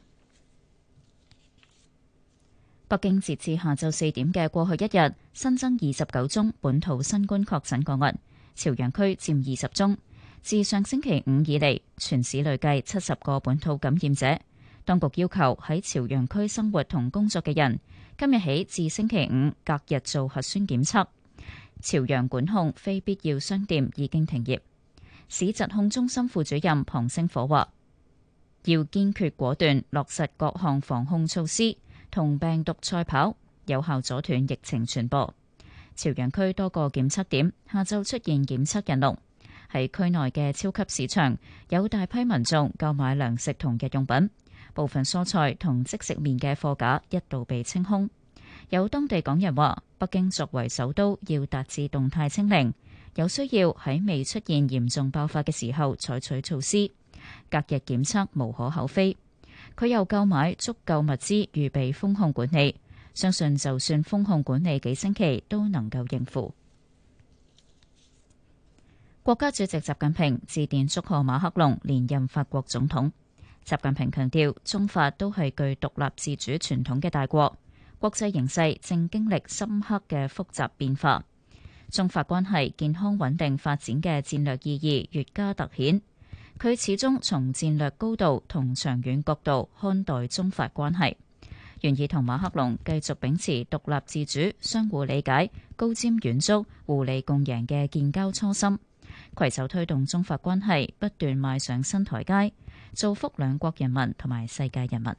北京截至下晝四點嘅過去一日新增二十九宗本土新冠確診個案，朝陽區佔二十宗。自上星期五以嚟，全市累計七十個本土感染者。當局要求喺朝陽區生活同工作嘅人，今日起至星期五隔日做核酸檢測。朝陽管控非必要商店已經停業。市疾控中心副主任龐星火話，要堅決果斷落實各項防控措施，同病毒賽跑，有效阻斷疫情傳播。朝陽區多個檢測點下晝出現檢測人龍，喺區內嘅超級市場有大批民眾購買糧食同日用品。部分蔬菜同即食麵嘅貨架一度被清空。有當地港人話，北京作為首都，要達至動態清零，有需要喺未出現嚴重爆發嘅時候採取措施。隔日檢測無可厚非。佢又購買足夠物資預備封控管理，相信就算封控管理幾星期都能夠應付。國家主席習近平致電祝賀馬克龍連任法國總統。習近平強調，中法都係具獨立自主傳統嘅大國，國際形勢正經歷深刻嘅複雜變化，中法關係健康穩定發展嘅戰略意義越加突顯。佢始終從戰略高度同長遠角度看待中法關係，願意同馬克龍繼續秉持獨立自主、相互理解、高瞻遠矚、互利共贏嘅建交初心，攜手推動中法關係不斷邁上新台階，造福兩國人民同埋世界人民。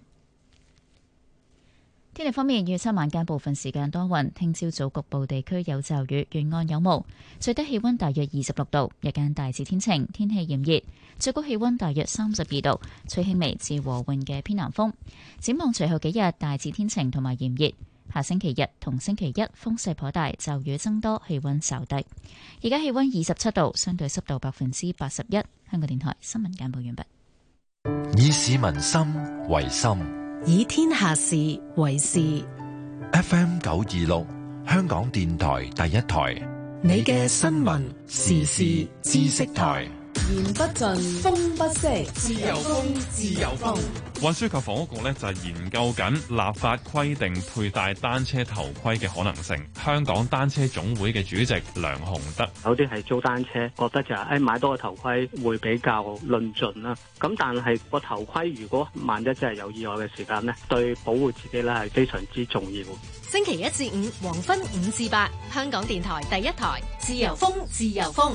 天氣方面，預測晚間部分時間多雲，聽朝早局部地區有驟雨，沿岸有霧，最低氣溫大約二十六度，日間大致天晴，天氣炎熱，最高氣溫大約三十二度，吹輕微至和緩嘅偏南風。展望隨後幾日大致天晴同埋炎熱，下星期日同星期一風勢頗大，驟雨增多，氣溫稍低。而家氣溫二十七度，相對濕度百分之八十一。香港電台新聞簡報完畢。 以市民心為心， 以天下事為事。 F M 九二六，香港電台第一台。 你嘅新聞時事知識台。 言不盡，風不息，自由風，自由風。 運輸及房屋局呢就係研究緊立法規定佩戴單車頭盔嘅可能性。香港單車總會嘅主席梁鴻德， 有啲係租單車，覺得就係、是、誒買多個頭盔會比較論盡啦。咁但係個頭盔如果萬一真係有意外嘅時間呢，對保護自己咧係非常之重要。 星期一至五黃昏五至八，香港電台第一台，自由風，自由風。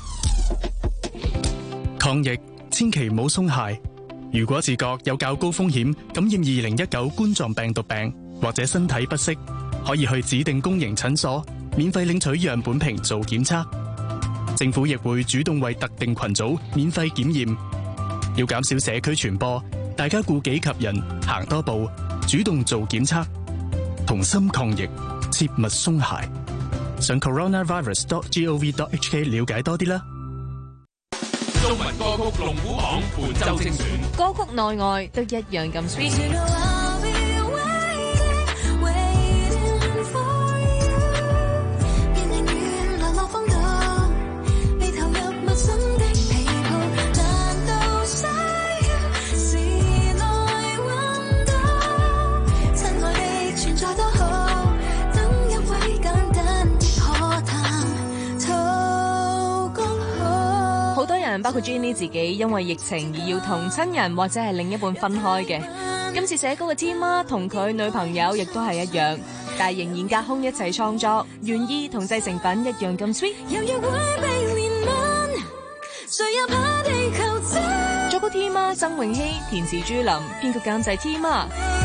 抗疫千祈唔好鬆懈。如果自覺有較高風險感染二零一九冠狀病毒病，或者身體不適，可以去指定公營診所免費領取樣本瓶做檢測。政府亦會主動為特定群組免費檢驗。要減少社區傳播，大家顧己及人，行多步，主動做檢測，同心抗疫，切勿鬆懈。上 coronavirus dot gov dot hk 了解多啲啦。 中文歌曲龍虎榜本周精選， 歌曲內外都一樣咁 sweet。包括 Jenny 自己因為疫情而要同親人或者係另一半分開嘅。今次寫歌嘅 Tima 同佢女朋友亦都係一樣，但係仍然隔空一齊創作，原意同製成品一樣咁 sweet。作曲 Tima 曾永熙，填詞朱琳，編曲監製 Tima。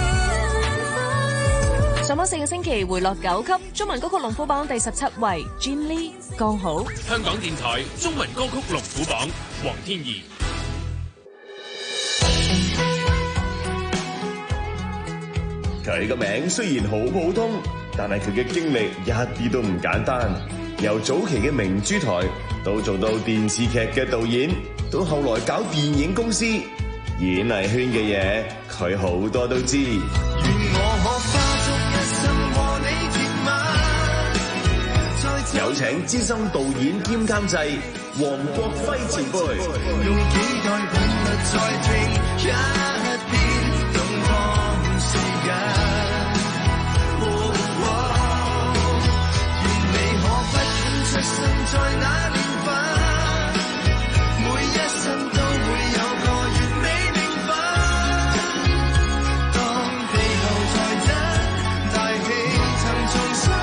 上榜四個星期回落九級，中文歌曲龍虎榜第十七位 Jim Lee 剛好。 香港電台中文歌曲龍虎榜，黃天怡。 佢個名雖然好普通，但係佢嘅經歷一啲都唔簡單。由早期嘅明珠台，到做到電視劇嘅導演，到後來搞電影公司，演藝圈嘅嘢佢好多都知。有請資深導演兼監製黃國輝前輩。用幾代頻率再聽一遍東方時間。願你可不管出生在哪年份，每一生都會有個完美命分。當地球在真，大氣層重生。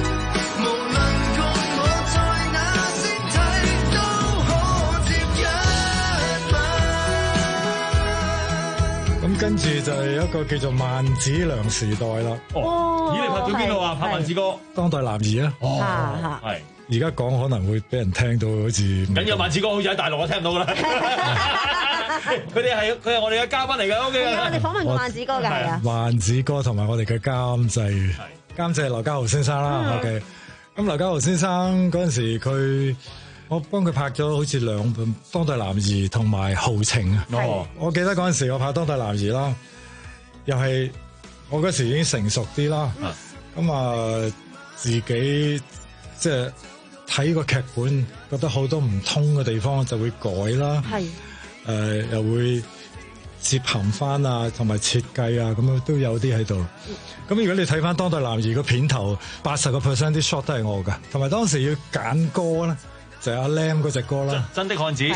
跟住就係一個叫做萬梓良時代啦。 哦，咦，你拍咗邊度啊？拍萬梓歌， 當代男兒啊。 哦，係。 而家講可能會俾人聽到好似唔緊要，萬梓歌好似喺大陸我聽唔到噶啦。佢哋係佢係我哋嘅嘉賓嚟㗎。O K。 我哋訪問過萬梓歌㗎，係啊。 萬梓歌同埋我哋嘅監製，監製劉家豪先生啦。O K。咁劉家豪先生嗰陣時佢。我幫佢拍咗好似兩本《當代男兒》同埋《豪情》啊！哦，我記得嗰陣時我拍《當代男兒》啦，又係我嗰時已經成熟啲啦。咁、嗯、啊，自己即係睇個劇本，覺得好多唔通嘅地方就會改啦。係誒、呃，又會接含翻啊，同埋設計啊，咁樣都有啲喺度。咁、嗯、如果你睇翻《當代男兒》個片頭，八十個 percent 啲 shot 都係我㗎，同埋當時要揀歌咧。就係阿 Lam 嗰隻歌啦， 真的漢子。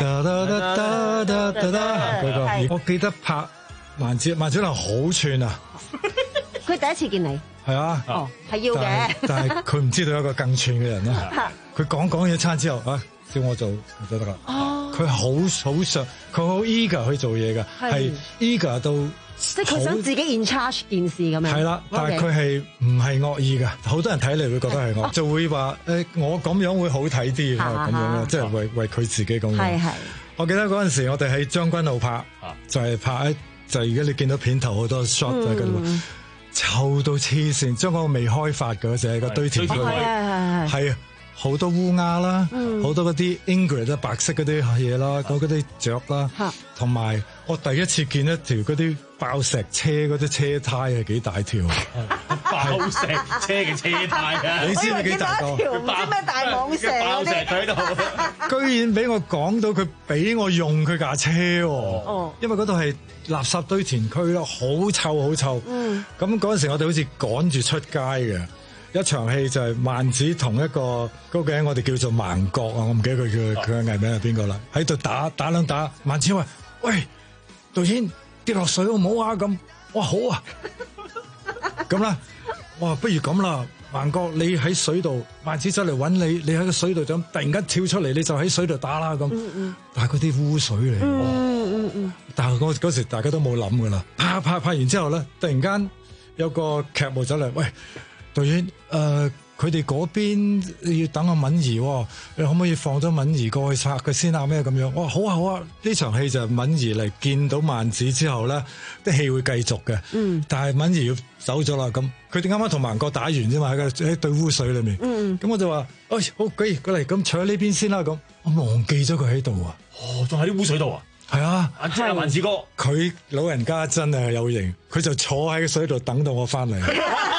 嗰個，我記得拍萬梓萬梓良好串啊！ 佢第一次見你係啊， 哦係要嘅， 但係佢唔知道有一個更串嘅人啦。佢講講嘢餐之後啊，叫我做就得啦。哦，佢好好想，佢好 eager 去做嘢㗎，係 eager 到。 即係佢想自己 in charge 件事咁樣。係啦， 但係佢係唔係惡意㗎？好多人睇嚟會覺得係惡，就會話誒我咁樣會好睇啲咁樣咯，即係為為佢自己咁樣。係係。我記得嗰陣時我哋喺將軍澳拍，就係拍就係而家你見到片頭好多 shot 喺嗰度，臭到黐線，將嗰個未開發嗰隻個堆填區，係啊，好多烏鴉啦，好多嗰啲 Ingrid 白色嗰啲嘢啦，嗰嗰啲雀啦，同埋我第一次見一條嗰啲爆石車嗰啲車胎係幾大條？ 爆石車嘅車胎啊！ 你知唔知幾大個？ 唔知咩大蟒蛇爆石佢喺度，居然俾我講到佢俾我用佢架車喎。哦，因為嗰度係垃圾堆填區咯，好臭好臭。嗯，咁嗰陣時我哋好似趕住出街嘅。一場戲就係萬梓同一個嗰個人，我哋叫做盲角啊，我唔記得佢叫佢嘅藝名係邊個啦，喺度打打兩打，萬梓話：喂，導演跌落水好唔好啊？咁，哇好啊，咁啦，哇不如咁啦，盲角你喺水度，萬梓走嚟揾你，你喺個水度就突然間跳出嚟，你就喺水度打啦咁。嗯嗯，但係嗰啲污水嚟，嗯嗯嗯，但係嗰嗰時大家都冇諗噶啦，拍拍拍完之後咧，突然間有個劇務走嚟，喂。導演，誒、呃，佢哋嗰邊要等阿敏儀、哦，你可唔可以放咗敏儀過去拆佢先啊？咩咁樣？哇，好啊好啊！呢場戲就係敏儀嚟見到萬梓之後咧，啲戲會繼續嘅。嗯。但係敏儀要走咗啦，咁佢哋啱啱同盲角打完啫嘛，喺個喺對污水裏面。嗯。咁我就話，哎，好，過嚟過嚟，咁坐喺呢邊先啦。咁我忘記咗佢喺度啊。 哦，仲喺啲污水度啊？ 係啊。 即係萬梓哥， 佢老人家真係有型，佢就坐喺個水度等到我翻嚟。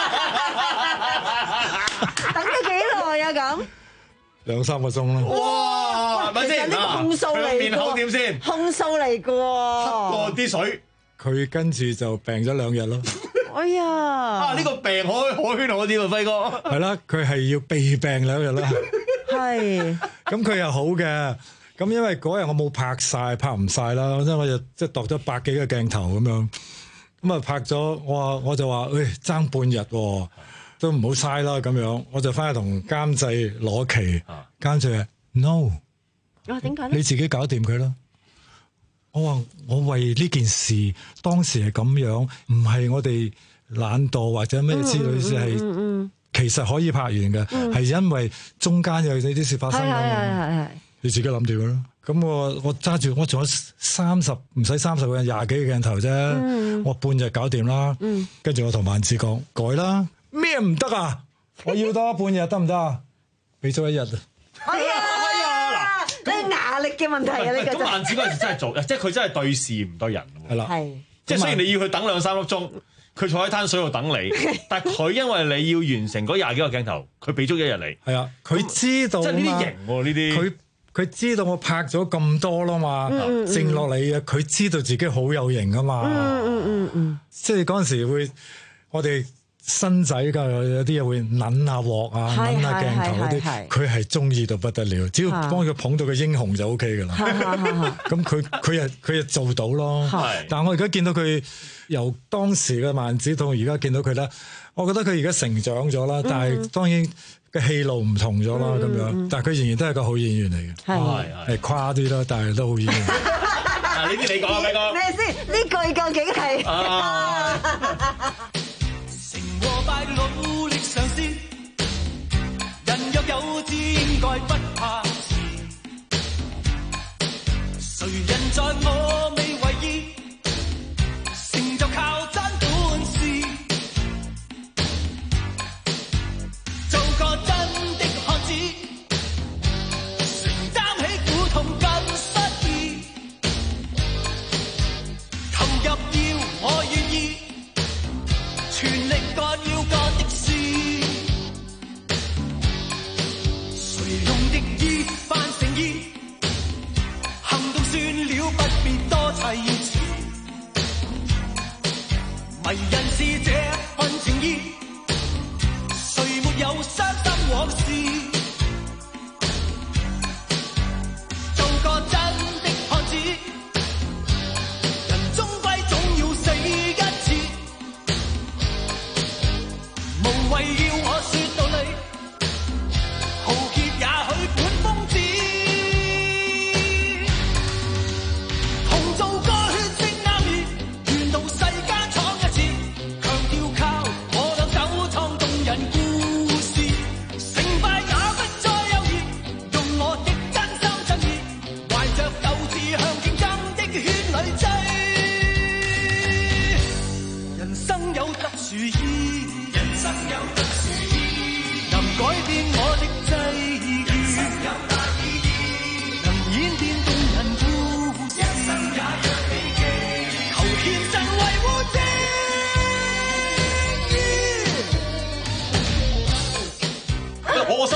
咁兩三個鐘啦。 哇！其實呢個控訴嚟嘅， 面口點先？ 控訴嚟嘅， 過啲水。 佢跟住就病咗兩日咯。 哎呀！ 啊，呢個病可可圈可點啊，輝哥。 係啦，佢係要被病兩日啦。係。咁佢又好嘅，咁因為嗰日我冇拍晒，拍唔晒啦，因為我就即係度咗百幾個鏡頭咁樣，咁啊拍咗，我話我就話，誒爭半日喎。都唔好嘥啦，咁樣我就翻去同監製攞期，監製話 no， 啊點解咧？ 你自己搞掂佢啦。我話我為呢件事當時係咁樣，唔係我哋懶惰或者咩之類，係、嗯嗯、其實可以拍完嘅，係、嗯、因為中間有呢啲事發生咁樣，你自己諗掂佢啦。咁我我揸住我仲有三十唔使三十個人廿幾個鏡頭啫，嗯、我半日搞掂啦。跟、嗯、住我同萬梓講改啦。咩唔得啊？我要多半日得唔得啊？俾咗一日啊！ 哎呀，嗱，你壓力嘅問題啊！你咁萬梓嗰陣時真係做，即係佢真係對事唔對人。係啦，係即係雖然你要佢等兩三粒鐘，佢坐喺灘水度等你，但係佢因為你要完成嗰廿幾個鏡頭，佢俾足一日你。係啊，佢知道。即係呢啲型喎，呢啲。佢佢知道我拍咗咁多啦嘛，剩落嚟嘅佢知道自己好有型啊嘛。嗯嗯嗯嗯，即係嗰陣時會我哋。新仔㗎，有啲嘢會撚下鑊啊，撚下鏡頭嗰啲，佢係中意到不得了。只要幫佢捧到個英雄就 O K 㗎啦。咁佢佢又佢又做到咯。但係我而家見到佢由當時嘅萬梓到而家見到佢咧，我覺得佢而家成長咗啦。但係當然個戲路唔同咗啦，咁樣。但係佢仍然都係個好演員嚟嘅。係係誇啲啦，但係都好演員。啊！呢啲你講啊，輝哥。 咩先？呢句究竟係？ 和敗努力嘗試，人若有志應該不怕遲。誰人在我未為意，成就靠真本事。做個真的漢子，承擔起苦痛跟失意。投入要我願意。全力幹要幹的事，誰用敵意扮誠意，行動算了，不必多砌詞。迷人是這份情意，誰沒有傷心往事？做個真的漢子，人終歸總要死一次。無謂要我說道理，豪傑也許本瘋子。同做個血色啱意，願到世間闖一次，強調靠我兩手創動人故事。成敗也不再猶豫，用我極真心真意，懷着鬥志向競爭的圈裏追。人生有特殊意。人生有特殊意義，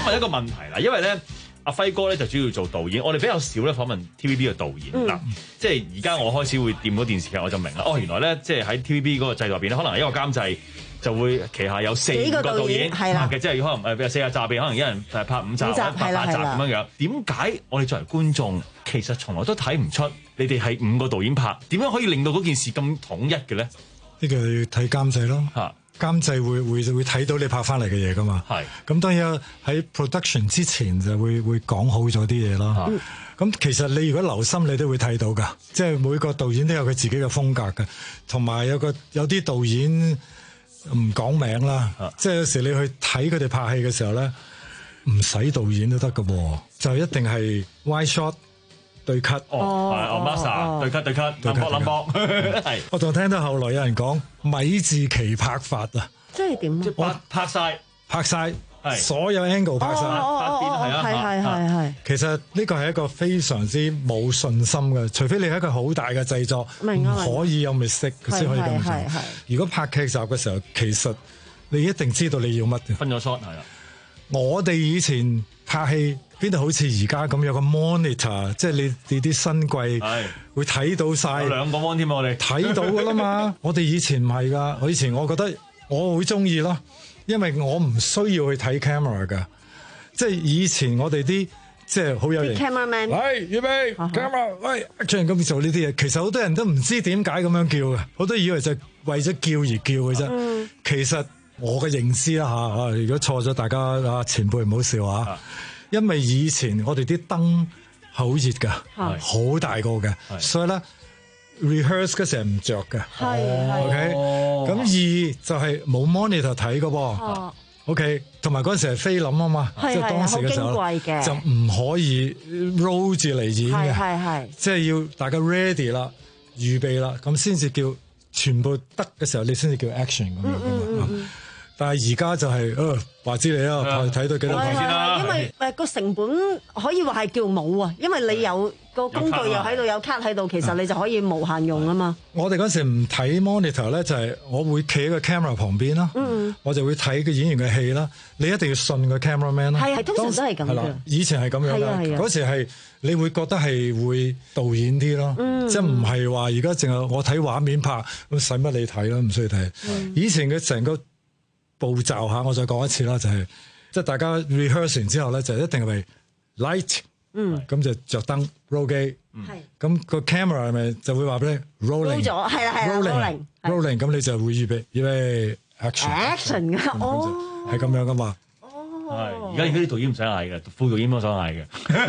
想問一個問題啦，因為咧阿輝哥咧就主要做導演，我哋比較少咧訪問 T V B 嘅導演嗱、嗯，即係而家我開始會掂到電視劇，我就明啦。哦，原來咧即係喺 T V B 嗰個制度入邊咧，可能一個監製就會旗下有四五個導演係啦嘅，即係可能誒譬如四十集入邊，可能一人誒拍五集、五集拍八集咁樣樣。點解我哋作為觀眾其實從來都睇唔出你哋係五個導演拍？點樣可以令到嗰件事咁統一嘅咧？呢個要睇監製咯。嚇！監製會會會睇到你拍翻嚟嘅嘢噶嘛？係咁當然喺 production 之前就會會講好咗啲嘢啦。咁、嗯、其實你如果留心，你都會睇到噶，即係每個導演都有佢自己嘅風格嘅，同埋有個有啲導演唔講名啦，即係有時你去睇佢哋拍戲嘅時候咧，唔使導演都得噶，就一定係 wide shot 對 cut 哦，係哦 master 對 cut 對 cut 冧波冧波係。我仲聽到後來有人講米字旗拍法啊，即係點？即係拍拍晒拍晒，所有 angle 拍晒，拍邊係啊，係係係係。其實呢個係一個非常之冇信心嘅，除非你係一個好大嘅製作，唔可以有 mistake 先可以咁做。如果拍劇集嘅時候，其實你一定知道你要乜嘅。分咗 shot 係啦。我哋以前拍戲邊度好似而家咁有個 monitor， 即係你你啲新貴會睇到晒。有兩個 mon 添，我哋睇到噶啦嘛。我哋以前唔係噶，我以前我覺得我好中意咯，因為我唔需要去睇 camera 噶。即係以前我哋啲即係好有型 cameraman，喂預備 camera，喂action咁做呢啲嘢。其實好多人都唔知點解咁樣叫嘅，好多以為就係為咗叫而叫嘅啫。嗯、其實我嘅認知啦嚇，如果錯咗，大家啊前輩唔好笑啊。因為以前我哋啲燈好熱㗎，好大個嘅，所以咧 rehearse 嗰時係唔着嘅。OK，咁二就係冇 monitor 睇嘅噃。OK，同埋嗰陣時係菲林啊嘛，即係當時嘅時候就唔可以 roll 住嚟演嘅，即係要大家 ready 啦，預備啦，咁先至叫全部得嘅時候，你先至叫 action 咁樣。但係而家就係誒話知你啊，睇到幾多錢先啦。因為誒個成本可以話係叫冇啊，因為你有個工具又喺度，有卡喺度，其實你就可以無限用啊嘛。我哋嗰時唔睇 monitor 咧，就係我會企喺個 camera 旁邊啦，嗯、我就會睇個演員嘅戲啦。你一定要信個 cameraman 啦。係係，通常都係咁嘅。以前係咁樣嘅，嗰時係你會覺得係會導演啲咯，嗯、即係唔係話而家淨係我睇畫面拍咁使乜你睇咯，唔需要睇。嗯、以前嘅成個步驟下，我再講一次啦，就係即係大家 rehearse 完之後咧，就一定係 light，嗯，咁就着燈 roll 機，係，咁個 camera 係咪就會話俾你 rolling， 咗，係啦係啦 rolling，rolling，咁你就會預備預備 action，action 噶，哦，係咁樣噶嘛，哦，係，而家而家啲導演唔使嗌嘅，副導演都想嗌嘅，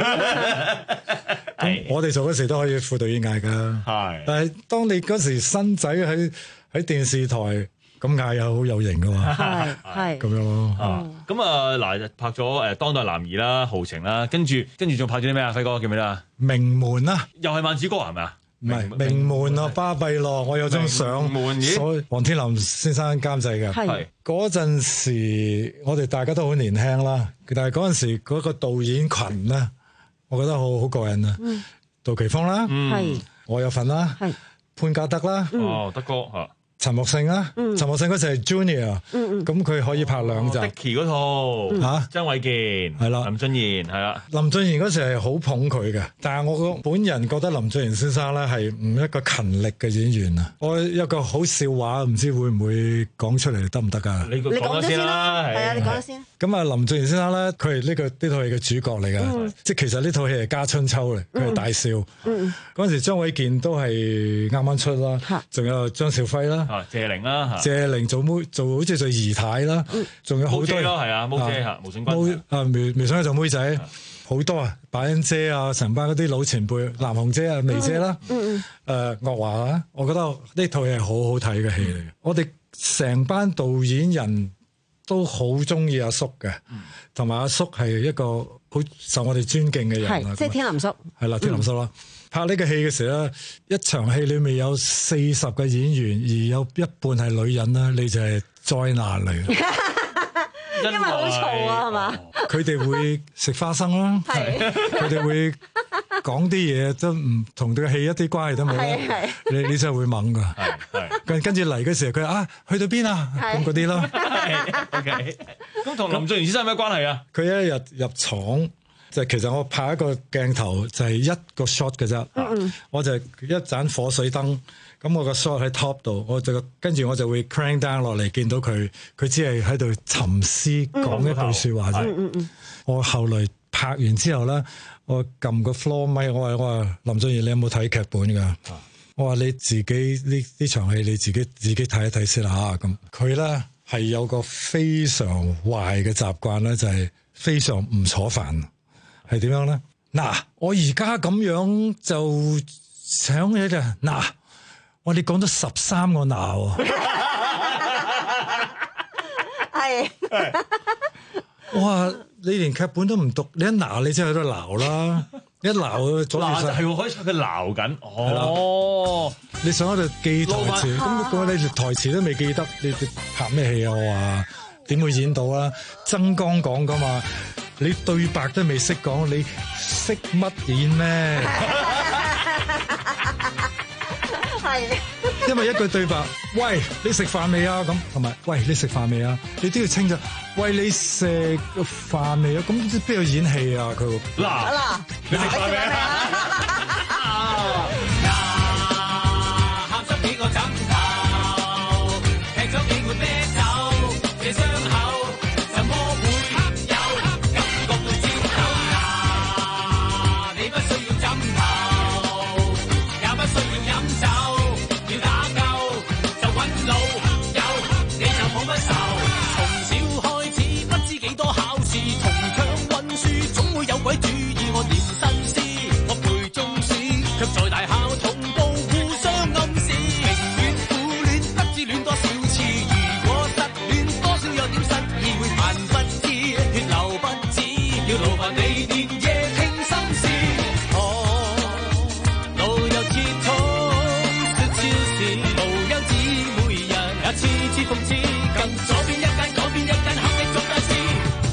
咁我哋做嗰時都可以副導演嗌噶，係，但係當你嗰時新仔喺喺電視台。咁嗌又好有型噶嘛，係係咁樣咯。咁啊嗱，拍咗誒當代男兒啦、豪情啦，跟住跟住仲拍咗啲咩啊？輝哥記唔記得啊？名門啦，又係萬梓哥係咪啊？唔係名門啊，巴閉咯，我有張相，所以黃天林先生監製嘅。係嗰陣時，我哋大家都好年輕啦，但係嗰陣時嗰個導演群咧，我覺得好好過癮啊。嗯，杜琪峰啦，係我有份啦，係潘家德啦，哦德哥嚇。陳木勝啊，嗯、陳木勝嗰時係 Junior， 咁佢、嗯、可以拍兩集。Dicky 嗰套嚇，張衛健係啦，林俊賢係啦。林俊賢嗰時係好捧佢嘅，但係我本人覺得林俊賢先生咧係唔一個勤力嘅演員啊。我有個好笑話，唔知會唔會講出嚟得唔得㗎？你講咗先啦，係啊，你講咗先。咁啊，林俊賢先生咧，佢係呢個呢套戲嘅主角嚟㗎，嗯、即係其實呢套戲係家春秋嚟，佢係大少。嗰陣、嗯嗯、時張衛健都係啱啱出啦，仲、嗯、有張兆輝啦。啊，謝玲啦，謝玲做妹做好似做姨太啦，仲有好多咯，係啊，毛姐嚇，毛舜筠啊，苗苗舜筠做妹仔，好多啊，白欣姐啊，成班嗰啲老前輩，藍紅姐啊，眉姐啦，誒岳華啊，我覺得呢套戲係好好睇嘅戲嚟嘅，我哋成班導演人都好中意阿叔嘅，同埋阿叔係一個好受我哋尊敬嘅人啊，即係天林叔，係啦，天林叔啦。拍呢個戲嘅時候咧，一場戲裏面有四十個演員，而有一半係女人啦，你就係災難嚟嘅。因為好嘈啊，係嘛？佢哋會食花生啦，佢哋會講啲嘢都唔同對個戲一啲關係都冇啦。你你真係會懵㗎。係係。 跟跟住嚟嘅時候，佢啊去到邊啊咁嗰啲咯。 OK， 咁同林俊賢先生有咩關係啊？ 佢一日入廠。就其實我拍一個鏡頭就係一個 shot 嘅啫，嗯、我就一盞火水燈，咁我個 shot 喺 top 度，我就跟住我就會 crank down 落嚟，見到佢，佢只係喺度沉思講一句説話啫。嗯嗯嗯、我後來拍完之後咧，我撳個 floor 咪，我話我話林俊賢，你有冇睇劇本㗎？啊、我話你自己呢呢場戲你自己自己睇一睇先啦。咁佢咧係有個非常壞嘅習慣咧，就係、是、非常唔坐飯。係點樣咧？嗱，我而家咁樣就想嘢就嗱，我哋講咗十三個鬧啊！係，我話你連劇本都唔讀，你一鬧你真係喺度鬧啦！一鬧阻住晒， 係可以佢鬧緊哦！ 你想喺度記台詞，咁咁你台詞都未記得，你拍咩戲啊？我話點會演到啊？曾剛講噶嘛？你對白都未識講，你識乜演咩？係，因為一句對白，喂，你食飯未啊？咁同埋，喂，你食飯未啊？你都要清咗，喂，你食飯未啊？咁邊有演戲啊？佢嗱嗱，你食飯未啊？喊濕幾個枕頭，劈咗幾罐啤酒，這傷口。鬼主意我念新詩，我背中史，卻在大校同步互相暗示。明戀苦戀，不知戀多少次，如果失戀，多少有點失意，會萬不知，血流不止，要勞煩你連夜傾心事。哦，路又切痛，說超市，無休止，每日也次次諷刺，近左邊一間，左邊一間，黑的總大事。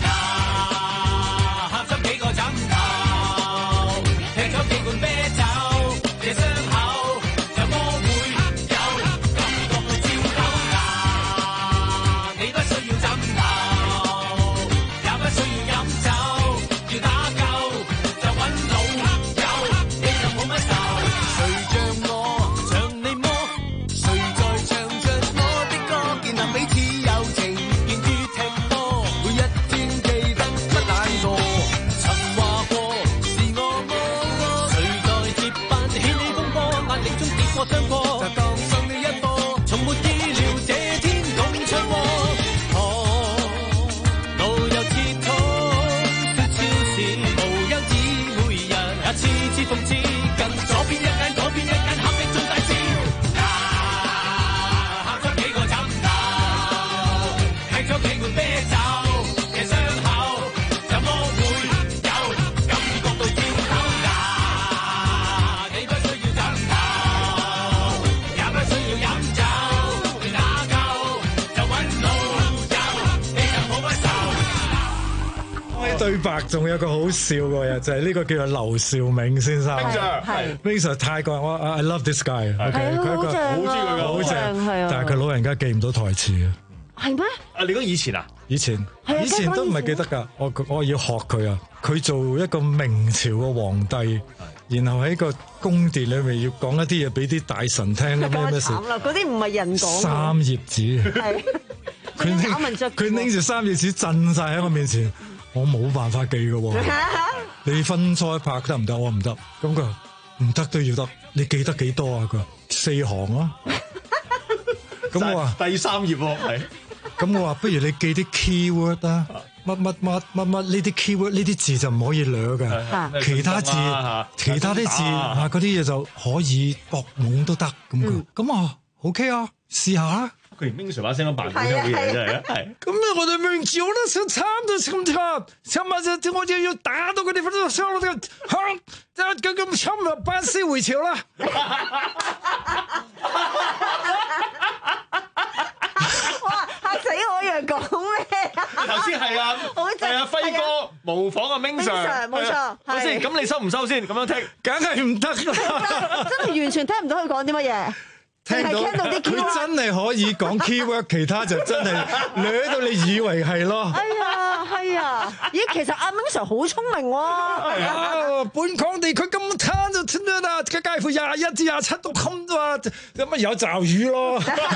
對白仲有個好笑嘅嘢，就係呢個叫做劉兆銘先生。係 Vincent 泰國，我 I love this guy。OK，佢一個好中意佢嘅，好正，但係佢老人家記唔到台詞啊。 係咩？ 啊，你講以前啊？ 以前，以前都唔係記得㗎。我我要學佢啊！佢做一個明朝嘅皇帝，然後喺個宮殿裏面要講一啲嘢俾啲大臣聽咩咩事。 慘啦！嗰啲唔係人講。 三頁紙。係。佢拎佢拎住三頁紙震晒喺我面前。我冇辦法記嘅喎，你分開拍得唔得？我唔得，咁佢話唔得都要得，你記得幾多啊？佢話四行啊，咁我話第三頁喎，係， 咁我話不如你記啲 keyword 啊，乜乜乜乜乜呢啲 keyword 呢啲字就唔可以掠嘅，其他字其他啲字啊嗰啲嘢就可以搏懵都得，咁佢咁啊 OK 啊，試下啦。 佢連 Ming Sir 把聲都扮到啲嘢真係啊！係咁啊！我哋明朝咧想參都咁參，參下就我就要打到佢哋，反正上到個響就咁咁參入班師回朝啦！ 哇！嚇死我！以為講咩啊？ 頭先係啊，係啊，輝哥模仿啊 Ming Sir， 冇錯。 係先，咁你收唔收先？咁樣聽， 梗係唔得啦！ 真係完全聽唔到佢講啲乜嘢。 聽到佢真係可以講 keyword， 其他就真係掠到你以為係咯。 哎呀，係啊！咦，其實阿 Ming Sir 好聰明喎。係啊，本港地區咁攤就點樣啊？佢介乎廿一至廿七度咁啫嘛，有乜有驟雨咯？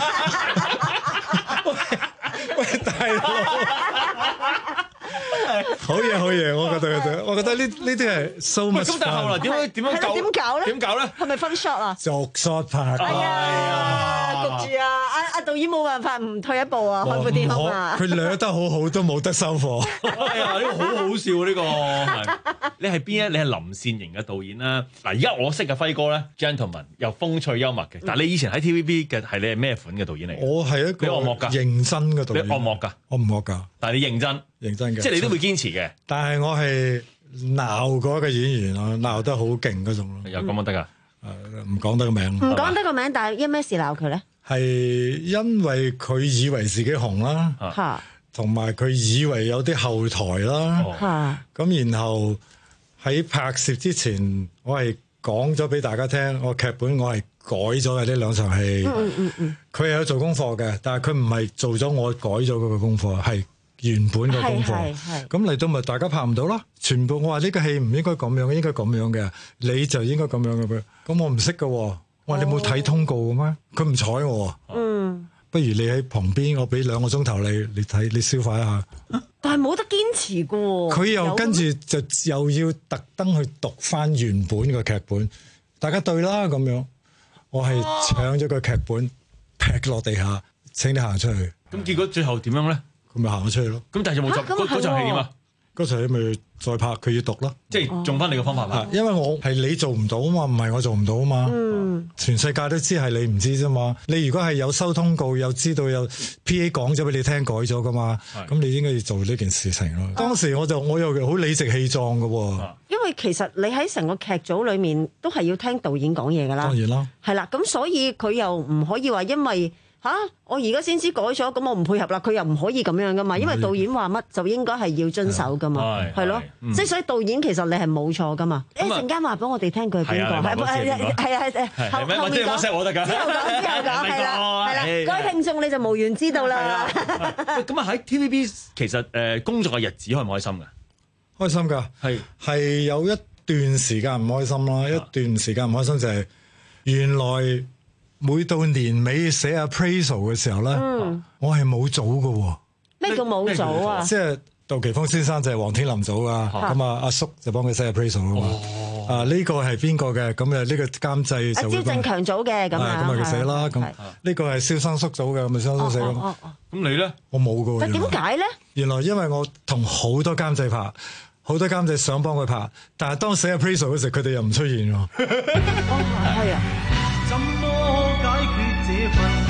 喂，大佬！好嘢好嘢，我覺得我覺得呢呢啲係 so much fun。 咁但係後來點樣點樣搞？ 點搞咧？ 點搞咧？ 係咪分 shot 啊？ 逐 shot 拍。 係啊，焗住啊！阿阿導演冇辦法唔退一步啊，開部電影啊！ 佢掠得好好都冇得收貨。 係啊，呢個好好笑啊！呢個你係邊一？你係林善型嘅導演啦。嗱，而家我識嘅輝哥咧 ，gentleman 又風趣幽默嘅。但係你以前喺 T V B 嘅係你係咩款嘅導演嚟？ 我係一個惡幕㗎， 認真嘅導演。 你惡幕㗎？ 我唔惡㗎。 但係你認真， 認真嘅， 即係你都會堅持嘅。 但係我係鬧嗰個演員啊，鬧得好勁嗰種咯。 有講得㗎？誒， 唔講得個名。 唔講得個名，但係因咩事鬧佢咧？ 係因為佢以為自己紅啦， 嚇， 同埋佢以為有啲後台啦， 嚇。 咁然後喺拍攝之前，我係講咗俾大家聽，我劇本我係改咗嘅呢兩場戲。 嗯嗯嗯。 佢係有做功課嘅，但係佢唔係做咗我改咗嗰個功課，係原本嘅功課。咁嚟到咪大家拍唔到咯？全部我話呢個戲唔應該咁樣，應該咁樣嘅，你就應該咁樣嘅。咁我唔識嘅，我話你冇睇通告嘅咩？佢唔睬我。 嗯。 不如你喺旁邊，我俾兩個鐘頭你，你睇你消化一下。 但係冇得堅持嘅喎。 佢又跟住就又要特登去讀翻原本嘅劇本，大家對啦咁樣。我係搶咗個劇本劈落地下，請你行出去。 咁結果最後點樣咧？ 佢咪行咗出去咯。 咁但係有冇作嗰嗰場戲點啊？ 嗰場戲咪再拍，佢要讀咯。 即係用翻你個方法拍。 因為我係你做唔到啊嘛，唔係我做唔到啊嘛。 嗯。 全世界都知係你唔知啫嘛。你如果係有收通告，又知道有 P A 講咗俾你聽，改咗噶嘛。咁你應該要做呢件事情咯。當時我就我又好理直氣壯噶喎。 因為其實你喺成個劇組裏面都係要聽導演講嘢噶啦。 當然啦。 係啦，咁所以佢又唔可以話因為。嚇、啊！我而家先知改咗，咁我唔配合啦。佢又唔可以咁樣噶嘛，因為導演話乜就應該係要遵守噶嘛，係咯。即係所以導演其實你係冇錯噶嘛。一陣間話俾我哋聽佢係邊個？係係係係後後面講。之後講之後講係啦係啦，各位聽眾你就無緣知道啦。 咁啊喺 T V B 其實誒工作嘅日子開唔開心㗎？ 開心㗎，係係有一段時間唔開心啦，一段時間唔開心就係原來。每到年尾寫 appraisal 嘅時候咧，嗯、我係冇組嘅喎。 咩叫冇組啊？ 即係杜琪峰先生就係黃天林組啊，咁啊阿叔就幫佢寫 appraisal 啊嘛。哦、啊呢、呢個係邊個嘅？咁啊呢個監製就會。阿招正強組嘅咁啊，咁咪寫啦。咁呢個係蕭生叔組嘅，咁咪蕭生寫咁。咁、哦哦哦、 你咧？ 我冇嘅喎。 但點解咧？ 原來因為我同好多監製拍，好多監製想幫佢拍，但係當寫 appraisal 嗰時，佢哋又唔出現喎。 哦，係啊。 怎麼解決這份怨？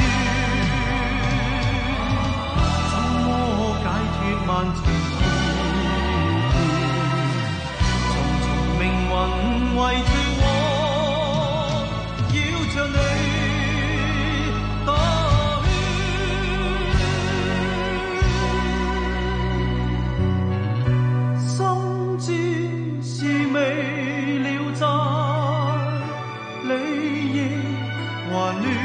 怎麼解決萬重重重命運圍住我，繞着你打圈，心知是未了債，理應還亂，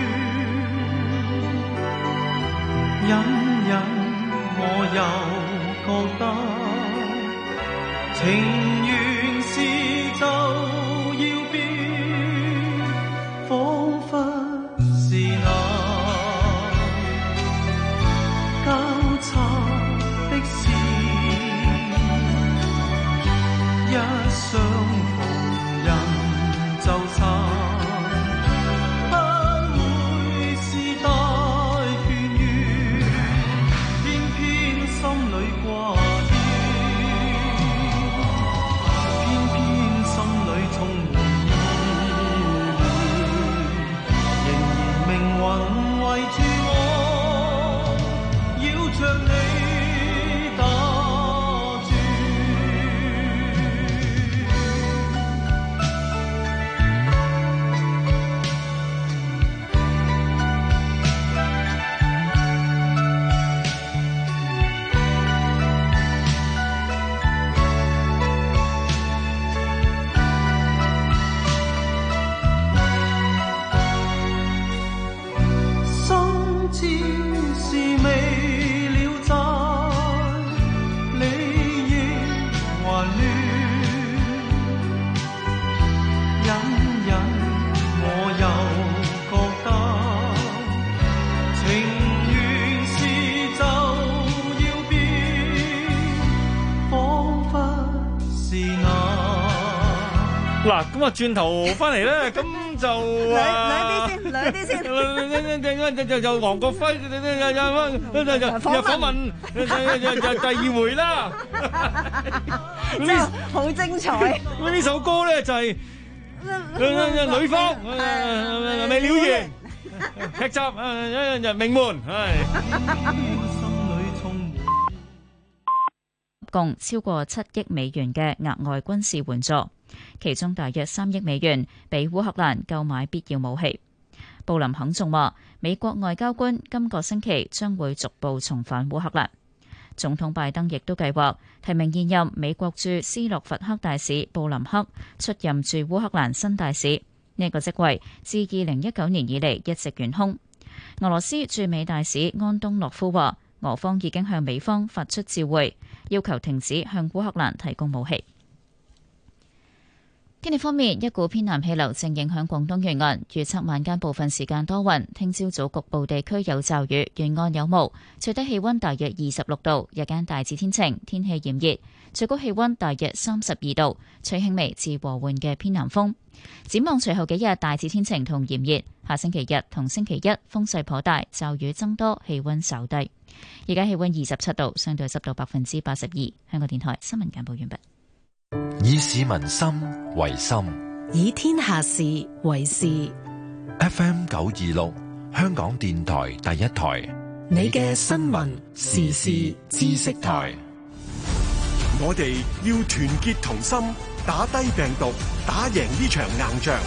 隱隱我又覺得情緣是就要變，彷彿是那交叉的線，一相逢人就散。 嗱，咁啊轉頭翻嚟咧，咁就兩啲先，兩啲先。 就就黃國輝又訪問第二回啦， 真係好精彩。 咁呢首歌咧就係女方未了完劇集誒名門係。 共超過七億美元嘅額外軍事援助，其中大約三億美元俾烏克蘭購買必要武器。布林肯仲話，美國外交官今個星期將會逐步重返烏克蘭。總統拜登亦都計劃提名現任美國駐斯洛伐克大使布林克出任駐烏克蘭新大使，呢、這個職位自二零一九年以嚟一直懸空。俄羅斯駐美大使安東諾夫話，俄方已經向美方發出照會，要求停止向烏克蘭提供武器。天氣方面，一股偏南氣流正影響廣東沿岸，預測晚間部分時間多雲，聽朝早局部地區有驟雨，沿岸有霧，最低氣溫大約二十六度，日間大致天晴，天氣炎熱，最高氣溫大約三十二度，吹輕微至和緩嘅偏南風。展望隨後幾日大致天晴同炎熱，下星期日同星期一風勢頗大，驟雨增多，氣溫稍低。而家氣溫二十七度，相對濕度百分之八十二。香港電台新聞簡報完畢。 以市民心為心， 以天下事為事。 F M 九二六，香港電台第一台， 你嘅新聞時事知識台。 我哋要團結同心，打低病毒，打贏呢場硬仗。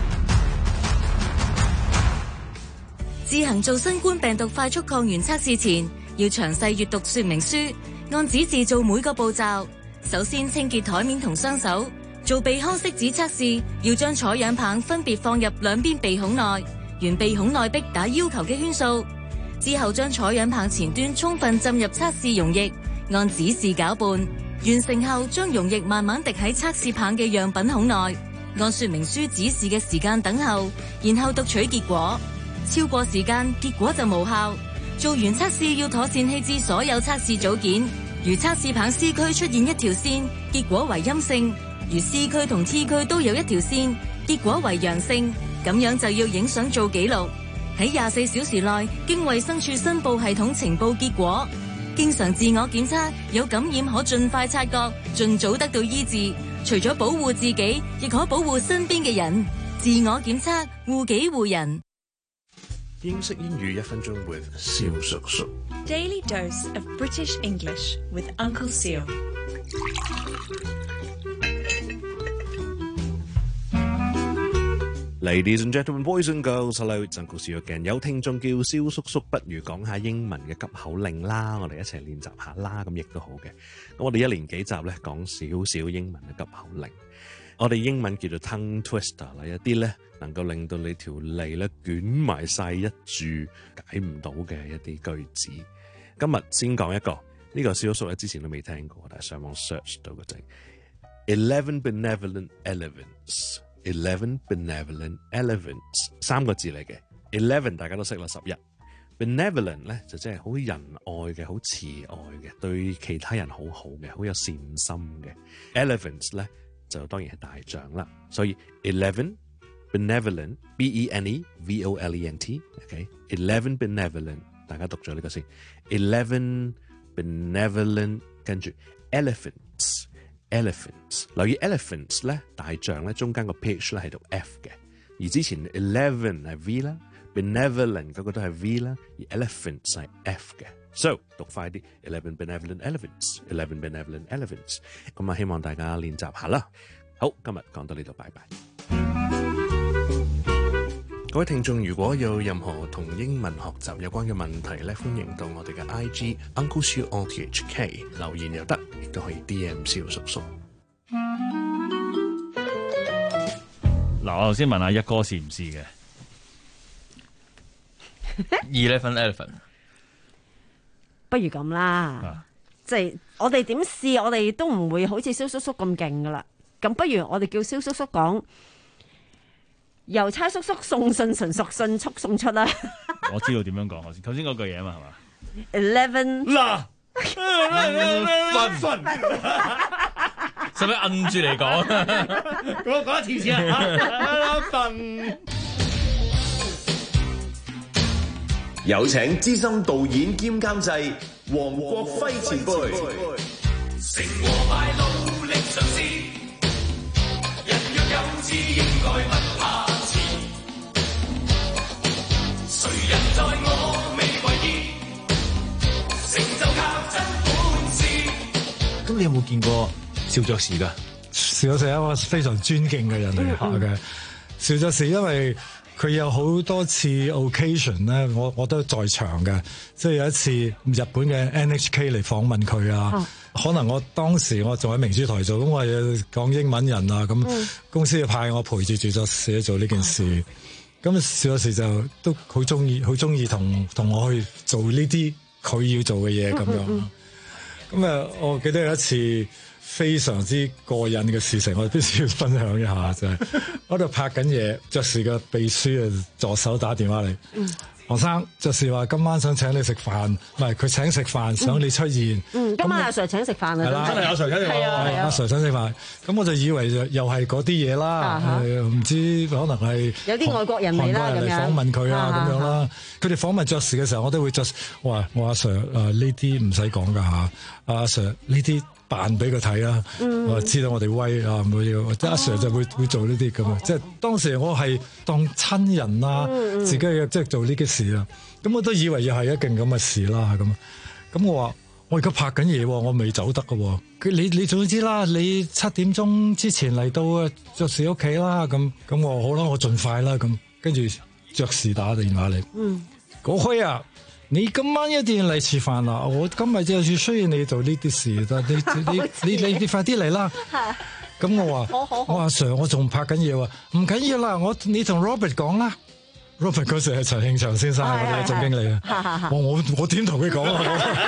自行做新冠病毒快速抗原測試前，要詳細閱讀說明書，按指示做每個步驟。首先清潔台面同雙手，做鼻腔拭子測試，要將採樣棒分別放入兩邊鼻孔內，沿鼻孔內壁打要求嘅圈數。之後將採樣棒前端充分浸入測試溶液，按指示攪拌。完成後，將溶液慢慢滴喺測試棒嘅樣品孔內，按說明書指示嘅時間等候，然後讀取結果。超過時間，結果就無效。做完測試要妥善棄置所有測試組件。如測試棒 C 區出現一條線，結果為陰性；如 C 區同 T 區都有一條線，結果為陽性。咁樣就要影相做記錄，喺廿四小時內經衛生署申報系統呈報結果。經常自我檢測，有感染可盡快察覺，盡早得到醫治。除咗保護自己，亦可保護身邊嘅人。自我檢測，護己護人。 英式英語一分鐘 with 蕭叔叔。 Daily dose of British English with Uncle Seal。 Ladies and gentlemen, boys and girls, hello, it's Uncle Seal again。有聽眾叫蕭叔叔，不如講下英文嘅急口令啦，我哋一齊練習下啦，咁亦都好嘅。咁我哋一連幾集咧講少少英文嘅急口令。我哋英文叫做 tongue twister 啦，一啲咧能夠令到你條脷咧捲埋晒一注解唔到嘅一啲句子。今日先講一個，呢個蕭叔咧之前都未聽過，但係上網 search 到嘅就係 eleven benevolent elephants。eleven benevolent elephants 三個字嚟嘅 eleven 大家都識啦，十一 benevolent 咧就即係好仁愛嘅，好慈愛嘅，對其他人好好嘅，好有善心嘅。elephants 咧就當然係大象啦，所以 eleven benevolent b e n e v o l e n t ok eleven benevolent 大家讀咗呢個先 eleven benevolent 跟住 elephants elephants 留意 elephants 咧大象咧中間個 ph 咧係讀 f 嘅，而之前 eleven 係 v 啦 benevolent 嗰個都係 v 啦，而 elephants 係 f 嘅。So 讀快啲 eleven benevolent elephants eleven benevolent elephants 咁啊，希望大家練習下啦。好，今日講到呢度，拜拜。各位聽眾，如果有任何同英文學習有關嘅問題咧，歡迎到我哋嘅 I G Uncle Siu O T H K 留言又得，亦都可以 D M 蕭叔叔。 嗱，我頭先問下一哥試唔試嘅 eleven elephant， 不如咁啦，即係我哋點試，我哋都唔會好似蕭叔叔咁勁噶啦。咁不如我哋叫蕭叔叔講。郵差叔叔送信純屬迅速送出啦！ 我知道點樣講，我先頭先嗰句嘢啊嘛，係嘛 ？Eleven 嗱，分分，使唔使摁住嚟講我講一次先啊！笨。 有請資深導演兼監製黃國輝前輩。 成和敗努力嘗試，人若有志應該不怕遲。誰人在我未為意，成就靠真本事。 咁你有冇見過邵爵士㗎？ 邵爵士係一個非常尊敬嘅人嚟下嘅。邵爵士因為佢有好多次 occasion 咧，我我都在場嘅，即係有一次日本嘅 N H K 嚟訪問佢啊。哦、可能我當時我仲喺明珠台做，咁我又講英文人啊，咁、嗯、公司就派我陪住住咗寫做呢件事。咁、嗯、邵爵士就都好中意，好中意同同我去做呢啲佢要做嘅嘢咁樣。咁、嗯、啊、嗯嗯，我記得有一次非常之過癮嘅事情，我必須要分享一下，就係我度拍緊嘢，爵士嘅秘書啊助手打電話嚟，黃、嗯、生，爵士話今晚想請你食飯，唔係佢請食飯，想你出現。 嗯，今晚阿 Sir 請食飯啊，係啦， 真係阿 Sir 請食飯，阿 Sir 請食飯。咁我就以為又係嗰啲嘢啦，唔、uh-huh. 知可能係有啲外國人嚟啦，咁樣訪問佢啊，咁樣啦。佢哋訪問爵士嘅時候，我都會爵士，我話我阿 Sir 誒呢啲唔使講噶吓，阿 Sir 呢啲。扮俾佢睇啦，我知道我哋威啊，唔會要，即係阿 Sir 就會會做呢啲咁啊，即係當時我係當親人啦，自己嘅即係做呢啲事啦，咁我都以為又係一件咁嘅事啦，咁，咁我話我而家拍緊嘢，我未走得噶，佢你你總之啦，你七點鐘之前嚟到爵士屋企啦，咁咁我好啦，我盡快啦，咁跟住爵士打電話嚟，嗯，國輝啊。你今晚一定要嚟吃飯啦！我今日就需要你做呢啲事，但你你你你你快啲嚟啦！咁我話我話 Sir， 我仲拍緊嘢喎，唔緊要啦，我你同 Robert 講啦。Robert 嗰時係陳慶祥先生，我哋嘅總經理啊。我我我點同佢講啊？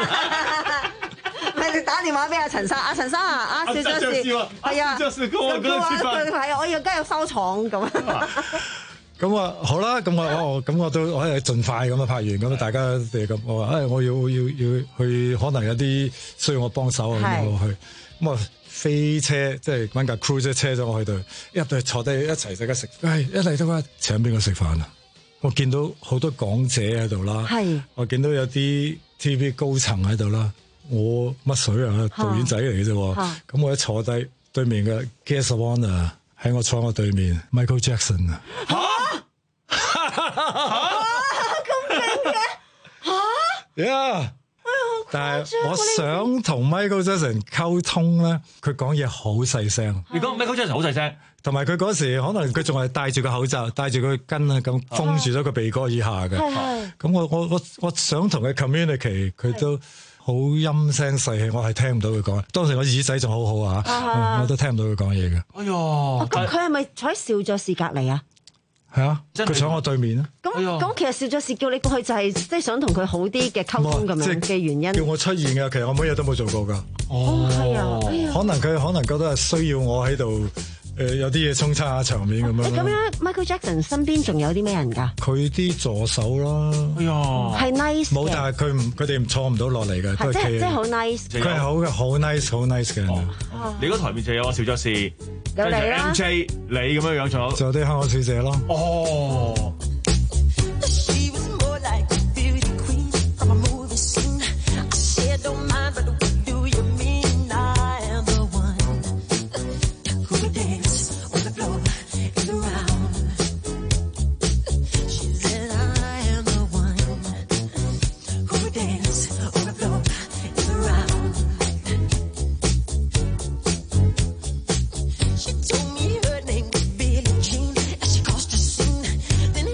咪你打電話俾阿陳生，阿陳生啊，阿邵爵士係啊，佢話我要加入收廠咁。 咁啊好啦，咁我我咁我都可以盡快咁啊拍完，咁大家哋咁我話誒我要要要去，可能有啲需要我幫手啊，咁我去咁啊飛車，即係揾架 cruiser 車咗我去到，一對坐低一齊大家食，誒一嚟到話請邊個食飯啊？我見到好多港姐喺度啦，我見到有啲 T V 高層喺度啦，我乜水啊導演仔嚟嘅啫，咁我一坐低對面嘅 guest of honour 喺我坐我對面 Michael Jackson 啊。 咁勁嘅嚇 ，yeah！但係我想同 Michael Jackson 溝通咧，佢講嘢好細聲。 你講 Michael Jackson 好細聲， 同埋佢嗰時可能佢仲係戴住個口罩，戴住個巾啊，咁封住咗個鼻哥以下嘅。咁我我我我想同佢 communicate， 佢都好陰聲細氣，我係聽唔到佢講。當時我耳仔仲好好啊，我，我都聽唔到佢講嘢嘅。 哎呀！ 咁佢係咪坐喺邵爵士隔離啊？ 係啊，佢坐我對面啊。 咁咁、哎、其實邵爵士叫你過去就係即係想同佢好啲嘅溝通咁樣嘅原因。 叫我出現嘅，其實我乜嘢都冇做過㗎。 哦，係啊，哎、 可能佢可能覺得係需要我喺度。誒、呃、有啲嘢沖差下場面咁樣。 咁樣 Michael Jackson 身邊仲有啲咩人㗎？ 佢啲助手啦。 哎呀， 係 nice 嘅。 冇，但係佢唔佢哋唔坐唔到落嚟嘅。 即係即係好 nice。 佢係好嘅，好 nice 好 nice 嘅人。 哦、你嗰台面就有阿邵爵士， 有你啦 M J 你咁樣樣，仲有仲有啲香港小姐咯。 哦。 She told me her name was Billie Jean. As she crossed the scene, then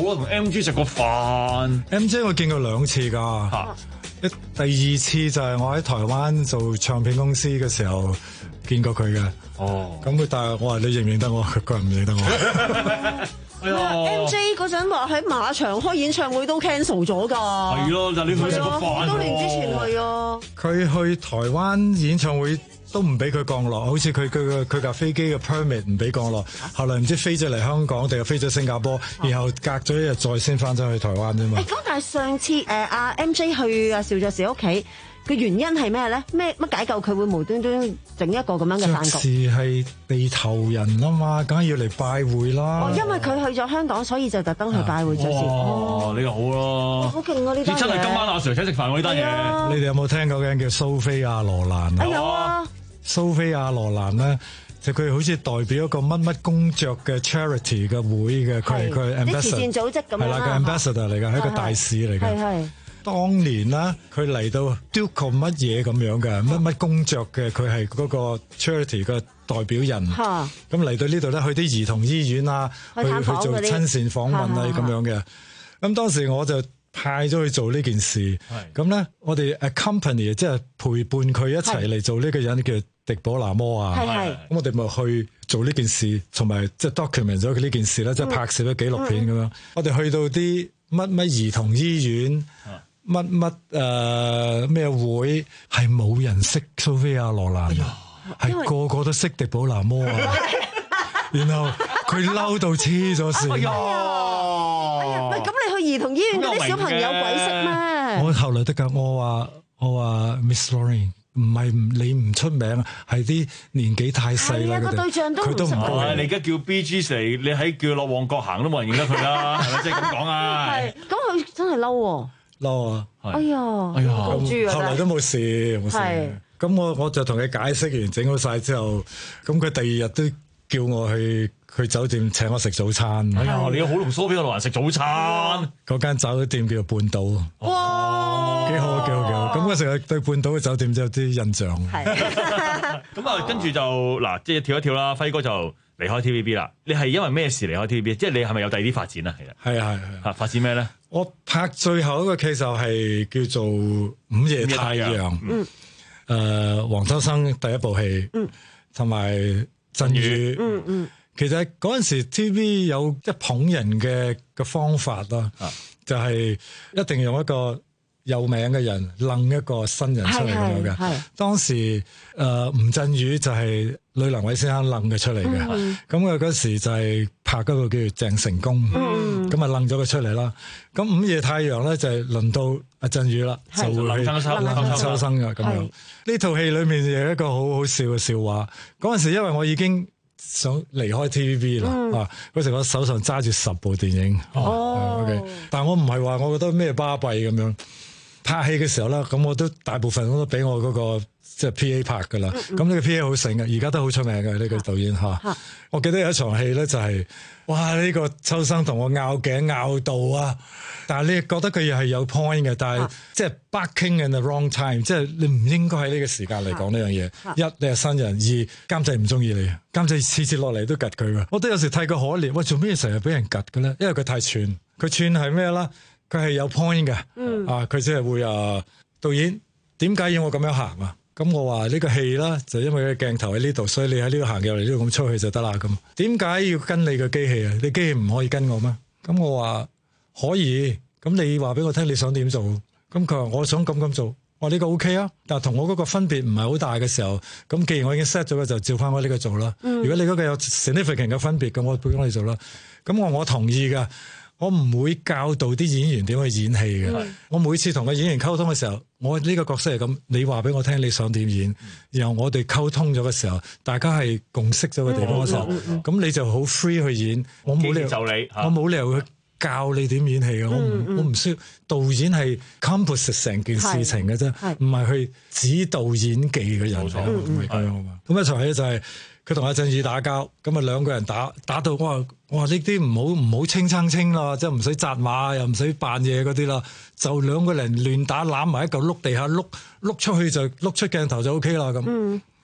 我同 M G 食過飯。 M J 我見過兩次㗎。嚇！一第二次就係我喺台灣做唱片公司嘅時候見過佢嘅。哦。咁佢但係我話你認唔認得我？佢話唔認得我。 M J 嗰陣話喺馬場開演唱會都 cancel 咗㗎。 係咯，就你去食個飯。 好多年之前去啊。 佢去台灣演唱會都唔俾佢降落，好似佢佢個佢架飛機嘅 permit 唔俾降落。後來唔知飛咗嚟香港定係飛咗新加坡，然後隔咗一日再先翻咗去台灣啫嘛。 誒，咁但係上次誒阿 M J 去阿邵爵士屋企。嘅原因係咩咧？咩乜解救佢會無端端整一個咁樣嘅飯局？ 爵士係地頭人啊嘛，梗係要嚟拜會啦。 哦，因為佢去咗香港，所以就特登去拜會爵士。 哦，呢個好咯。 好勁啊！呢單嘢。 真係今晚阿 Sir 請食飯喎呢單嘢。 你哋有冇聽過嘅人叫蘇菲亞羅蘭啊？ 有啊。 蘇菲亞羅蘭咧，就佢好似代表一個乜乜公爵嘅 charity 嘅會嘅，佢係佢 ambassador。啲慈善組織咁樣啦。係啦，佢 ambassador 嚟㗎，係一個大使嚟㗎。 係係。 當年啦，佢嚟到 Duke 乜嘢咁樣嘅，乜乜公爵嘅，佢係嗰個 charity 嘅代表人。咁嚟到呢度咧，去啲兒童醫院啊，去去做親善訪問啊咁樣嘅。咁當時我就派咗去做呢件事。咁咧，我哋 accompany 即係陪伴佢一齊嚟做呢個人叫迪保拿摩啊。咁我哋咪去做呢件事，同埋即係 document 咗佢呢件事咧，即係拍攝咗紀錄片咁樣。我哋去到啲乜乜兒童醫院。乜乜誒咩會係冇人識蘇菲亞羅蘭，係個個都識迪保拿摩啊！然後佢嬲到黐咗線。哎呀！ 喂，咁你去兒童醫院嗰啲小朋友鬼識咩？ 我後來得㗎，我話我話 Miss Lorraine 唔係你唔出名，係啲年紀太細啦。 個對象都佢都唔係。你而家叫 Bee Gees嚟，你喺叫落旺角行都冇人認得佢啦，係咪即係咁講啊？ 係。咁佢真係嬲喎。 嬲啊！ 哎呀， 哎呀，後來都冇事，冇事。咁我我就同佢解釋完，整好晒之後，咁佢第二日都叫我去去酒店請我食早餐。 哎呀，你好同蘇菲亞羅蘭食早餐？ 嗰間酒店叫做半島。哇！幾好，幾好，幾好。咁我成日對半島嘅酒店就有啲印象。 係。咁啊，跟住就嗱，即係跳一跳啦。輝哥就離開 T V B 啦。你係因為咩事離開 T V B？即係你係咪有第二啲發展啊？其實係啊係啊。 嚇發展咩咧？ 我拍最後一個劇就係叫做《午夜太陽》，嗯，誒、呃，黃秋生第一部戲，嗯，同埋鎮宇，嗯嗯，其實嗰陣時 T V B 有一捧人嘅嘅方法啦，啊、就係一定要用一個有名嘅人楞一個新人出嚟咁樣嘅。當時誒、呃、吳鎮宇就係呂良偉先生楞嘅出嚟嘅，咁佢嗰時就係拍嗰個叫做鄭成功，咁啊楞咗佢出嚟啦。咁午夜太陽咧就係輪到阿鎮宇啦，就會去楞秋生嘅咁樣。呢套戲裏面有一個好好笑嘅笑話。嗰陣時因為我已經想離開 T V B 啦，嗯、啊嗰時我手上揸住十部電影，哦 okay，但係我唔係話我覺得咩巴閉咁樣。拍戲嘅時候咧，咁我都大部分我都俾我嗰、那個即係 P A 拍噶啦。咁呢、嗯、個 P A 好醒嘅，而家都好出名嘅呢、這個導演吓。啊啊、我記得有一場戲咧就係、是，哇呢、這個秋生同我拗頸拗到啊！但係你覺得佢又係有 point 嘅，但係、啊、即係 barking in the wrong time，即係你唔應該喺呢個時間嚟講呢樣嘢。啊、一你係新人，二監製唔中意你，監製次次落嚟都吉佢噶。我都有時替佢可憐，喂做咩成日俾人吉嘅咧？因為佢太串，佢串係咩啦？佢係有 point 嘅，嗯、啊！佢即係會啊，導演點解要我咁樣行啊？咁我話呢個戲啦，就因為個鏡頭喺呢度，所以你喺呢度行入嚟，呢度咁出去就得啦。咁點解要跟你個機器啊？你機器唔可以跟我咩？咁我話可以。咁你話俾我聽你想點做？咁佢話我想咁咁做。我話呢個 OK 啊，但係同我嗰個分別唔係好大嘅時候，咁既然我已經 set 咗嘅，就照翻我呢個做啦。嗯、如果你嗰個有 significant 嘅分別，咁我俾你做啦。咁我我同意噶。我唔會教導啲演員點去演戲嘅。嗯、我每次同個演員溝通嘅時候，我呢個角色係咁，你話俾我聽你想點演，嗯、然後我哋溝通咗嘅時候，大家係共識咗個地方嘅時候，咁、嗯嗯嗯、你就好 free 去演。我冇理由就你，我冇理由去教你點演戲嘅。嗯、我唔、嗯、我唔需要。導演係 compose 成件事情嘅啫，唔係去指導演技嘅人。冇錯，唔係咁樣嘛。咁一場戲就係、是。佢同阿鎮宇打交，咁啊兩個人打打到我話我話呢啲唔好唔好清撐清啦，即係唔使紮馬又唔使扮嘢嗰啲啦，就兩個人亂打攬埋一嚿碌地下碌碌出去就碌出鏡頭就 O K 啦咁。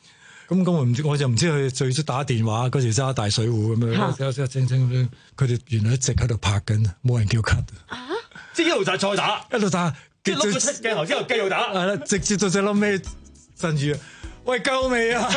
咁咁我唔知，我就唔知佢最初打電話嗰時揸大水壺咁樣，有有清清咁，佢哋原來一直喺度拍緊，冇人叫 cut。啊！ 即係一路就再打， 一路打， 即係碌咗出鏡頭之後繼續打。 係啦，直接到最撈尾陣住，喂夠未啊？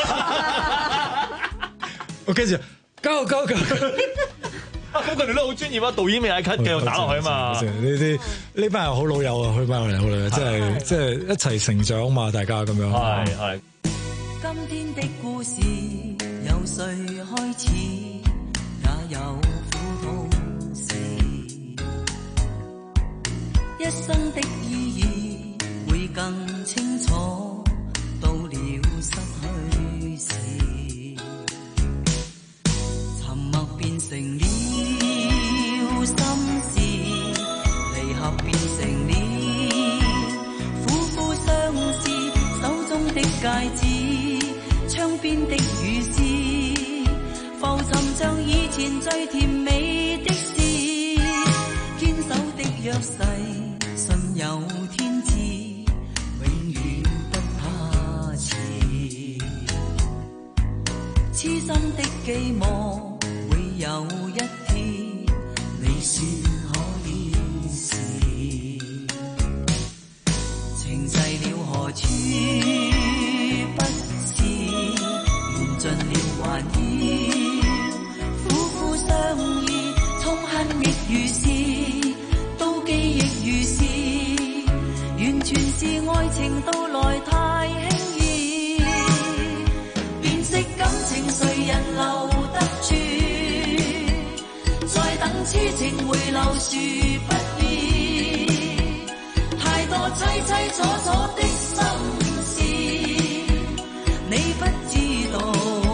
我跟住夠夠夠。 咁佢哋都好專業啊，導演未嗌 cut，繼續打落去啊嘛。 呢啲呢班人好老友啊，佢班人好老友，即係即係一齊成長嘛，大家咁樣。 係係。 今天的故事由誰開始，也有苦痛事，一生的意義會更清楚，到了失去時，沉默變成了心事，離合變成了苦苦相思，手中的戒指，窗邊的雨絲，浮沉像以前最甜美的事，堅守的約誓，信有天知，永遠不怕遲，痴心的寄望會有一天你算可以是，情逝了何處不是，緣盡了還要苦苦相依，痛恨亦如是，妒忌亦如是，完全是愛情到來太輕易，辨識感情誰人留得住，再等痴情回流殊不易，太多凄凄楚楚的心事，你不知道，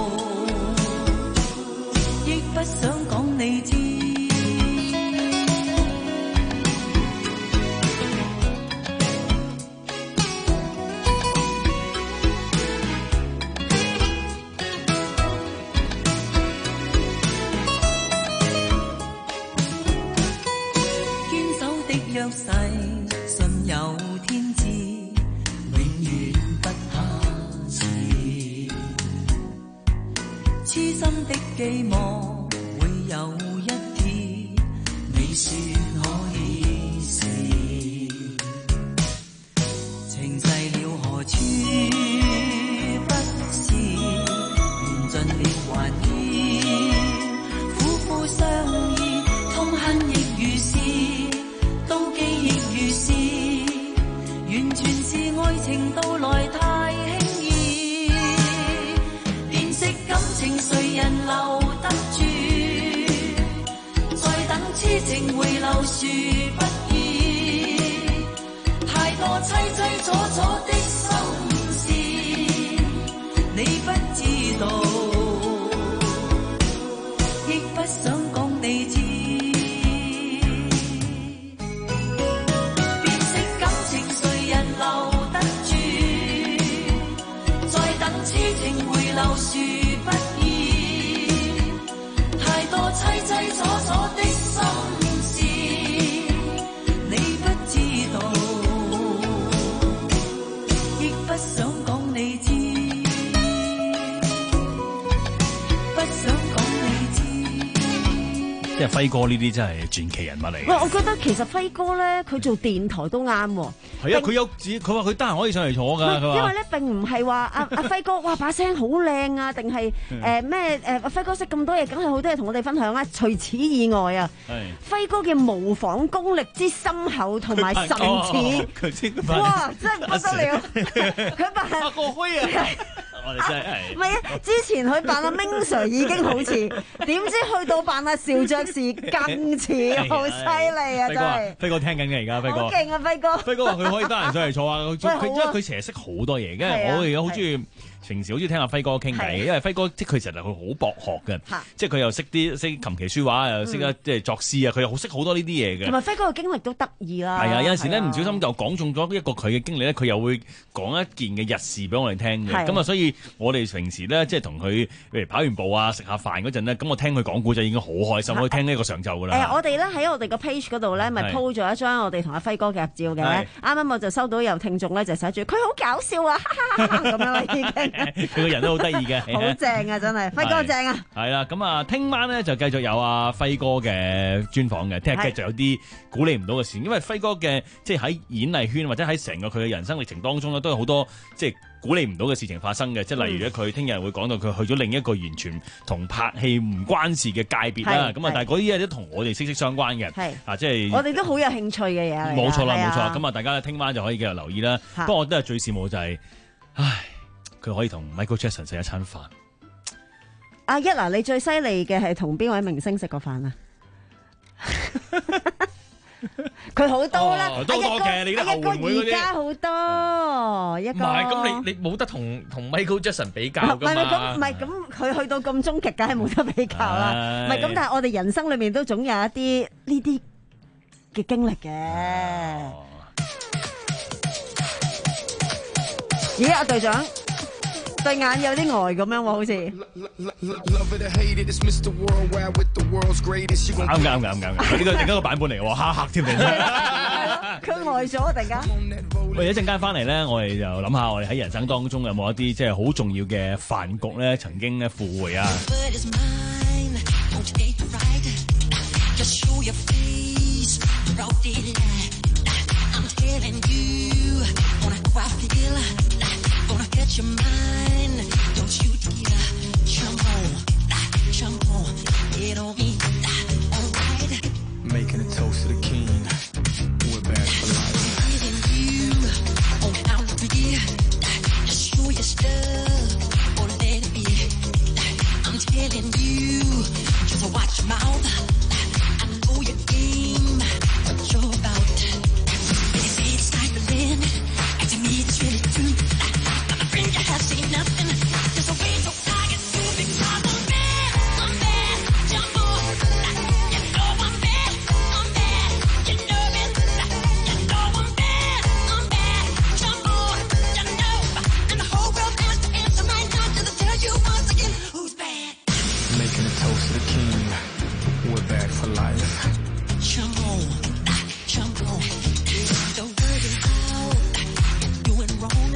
亦不想講你知。堅守的約誓，信有天知，永遠不怕遲，痴心的寄望會有一天你算可以是，情逝了何處不是，緣盡了還要苦苦相依，痛恨亦如是，妒忌亦如是，完全是愛情到來太輕易，辨識感情誰人留得住，再等痴情回流殊不易，太多凄凄楚楚的心事，你不知道，亦不想講你知。辨識感情誰人留得住，再等痴情回流殊不易，太多凄凄楚楚的心事，你不知道，亦不想講你知，不想講你知。 即係輝哥呢啲真係傳奇人物嚟。 喂，我覺得其實輝哥咧，佢做電台都啱喎。 係啊，佢有自佢話佢得閒可以上嚟坐㗎。佢話因為咧並唔係話阿阿輝哥哇把聲好靚啊，定係誒咩誒阿輝哥識咁多嘢，梗係好多嘢同我哋分享啊。除此以外啊，輝哥嘅模仿功力之深厚同埋神似，哇真係不得了！佢扮阿國輝啊！我哋真係唔係啊！之前佢扮阿 Ming Sir 已經好似，點知去到扮阿邵爵士更似，好犀利啊！真係。 輝哥聽緊嘅而家，輝哥。 好勁啊！輝哥。 輝哥話佢可以得閒上嚟坐啊！佢因為佢成日識好多嘢，因為我而家好中意。平時好中意聽阿輝哥傾偈，因為輝哥即係佢其實佢好博學嘅，即係佢又識啲識琴棋書畫，又識得即係作詩啊，佢又好識好多呢啲嘢嘅。 同埋輝哥嘅經歷都得意啦。 係啊，有陣時咧唔小心就講中咗一個佢嘅經歷咧，佢又會講一件嘅日事俾我哋聽嘅。咁啊，所以我哋平時咧即係同佢譬如跑完步啊食下飯嗰陣咧，咁我聽佢講古仔已經好開心，可以聽呢一個上晝㗎啦。 誒，我哋咧喺我哋個 page 嗰度咧，咪 po 咗一張我哋同阿輝哥嘅合照嘅。啱啱我就收到有聽眾咧就寫住佢好搞笑啊，咁樣啦已經。 佢個人都好得意嘅， 好正啊！真係輝哥正啊。 係啦，咁啊，聽晚咧就繼續有阿輝哥嘅專訪嘅，聽日繼續有啲鼓勵唔到嘅事，因為輝哥嘅即係喺演藝圈或者喺成個佢嘅人生歷程當中咧，都有好多即係鼓勵唔到嘅事情發生嘅，即係例如咧，佢聽日會講到佢去咗另一個完全同拍戲唔關事嘅界別啦。咁啊，但係嗰啲嘢都同我哋息息相關嘅。係啊，即係我哋都好有興趣嘅嘢。 冇錯啦，冇錯。咁啊，大家聽晚就可以繼續留意啦。不過我都係最羨慕就係，唉，佢可以同 Michael Jackson 食一餐飯。 阿一嗱，你最犀利嘅係同邊位明星食過飯啊？佢好多啦， 多多嘅，你啲後援會嗰啲， 而家好多一個。 唔係，咁你你冇得同同 Michael Jackson 比較㗎嘛？ 唔係咁，唔係咁，佢去到咁終極，梗係冇得比較啦。唔係咁，但係我哋人生裏面都總有一啲呢啲嘅經歷嘅。咦，阿隊長對眼有啲呆咁樣喎，好似。 啱啱啱啱，佢呢個另一個版本嚟喎，嚇嚇添嚟。 佢呆咗突然間。 喂，一陣間翻嚟咧，我哋就諗下，我哋喺人生當中有冇一啲即係好重要嘅飯局咧，曾經咧赴會啊。 Get your mind, don't you dare jump on, jump on, get on me, alright. Making a toast to the king, we're back for life. Getting you on out of here, just show your stuff or let it be. I'm telling you, just watch your mouth. I know your game, what you're about. They say it's stifling, and to me it's really true. I have seen nothing. There's a way so I get too big time. I'm bad, I'm bad, jump on. You know I'm bad, I'm bad. You know it. You know I'm bad, I'm bad, jump on. You know, and the whole world has to answer right now to tell you once again who's bad. Making a toast to the king, we're back for life. Jump on, jump on. The word is out, you're doing wrong.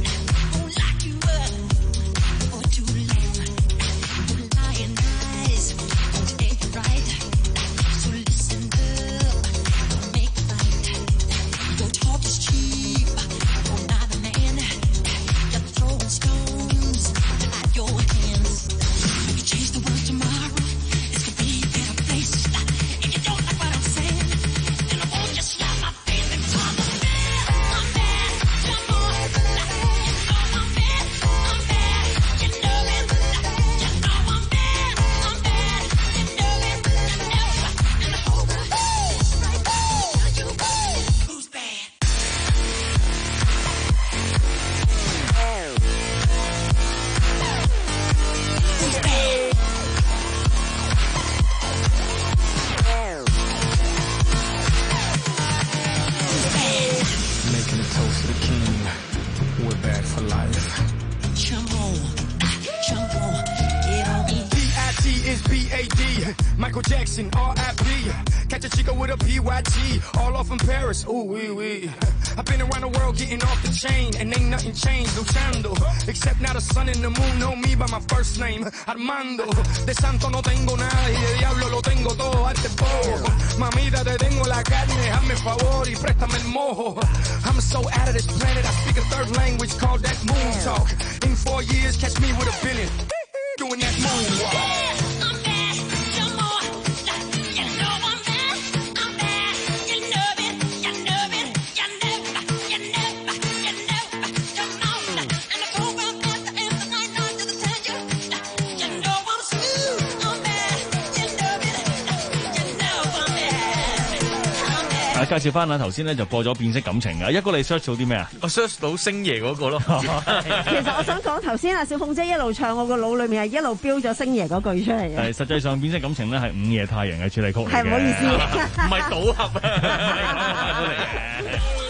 Michael Jackson, R I P Catch a chico with a P Y T All off in Paris, ooh wee wee. I've been around the world getting off the chain And ain't nothing changed, luchando Except now the sun and the moon know me by my first name Armando, de santo no tengo nada Y de diablo lo tengo todo, arte poco Mamita te tengo la carne, hazme favor y préstame el mojo I'm so out of this planet, I speak a third language Called that moon talk In four years, catch me with a billion Doing that moonwalk 介紹翻啦，頭先咧就播咗變色感情啊！一哥你 search 到啲咩啊？ 我 search 到星爺嗰個咯。 其實我想講頭先阿小鳳姐一路唱，我個腦裏面係一路標咗星爺嗰句出嚟嘅。 係實際上變色感情咧係午夜太陽嘅主題曲嚟嘅。 係唔好意思， 唔係賭俠啊。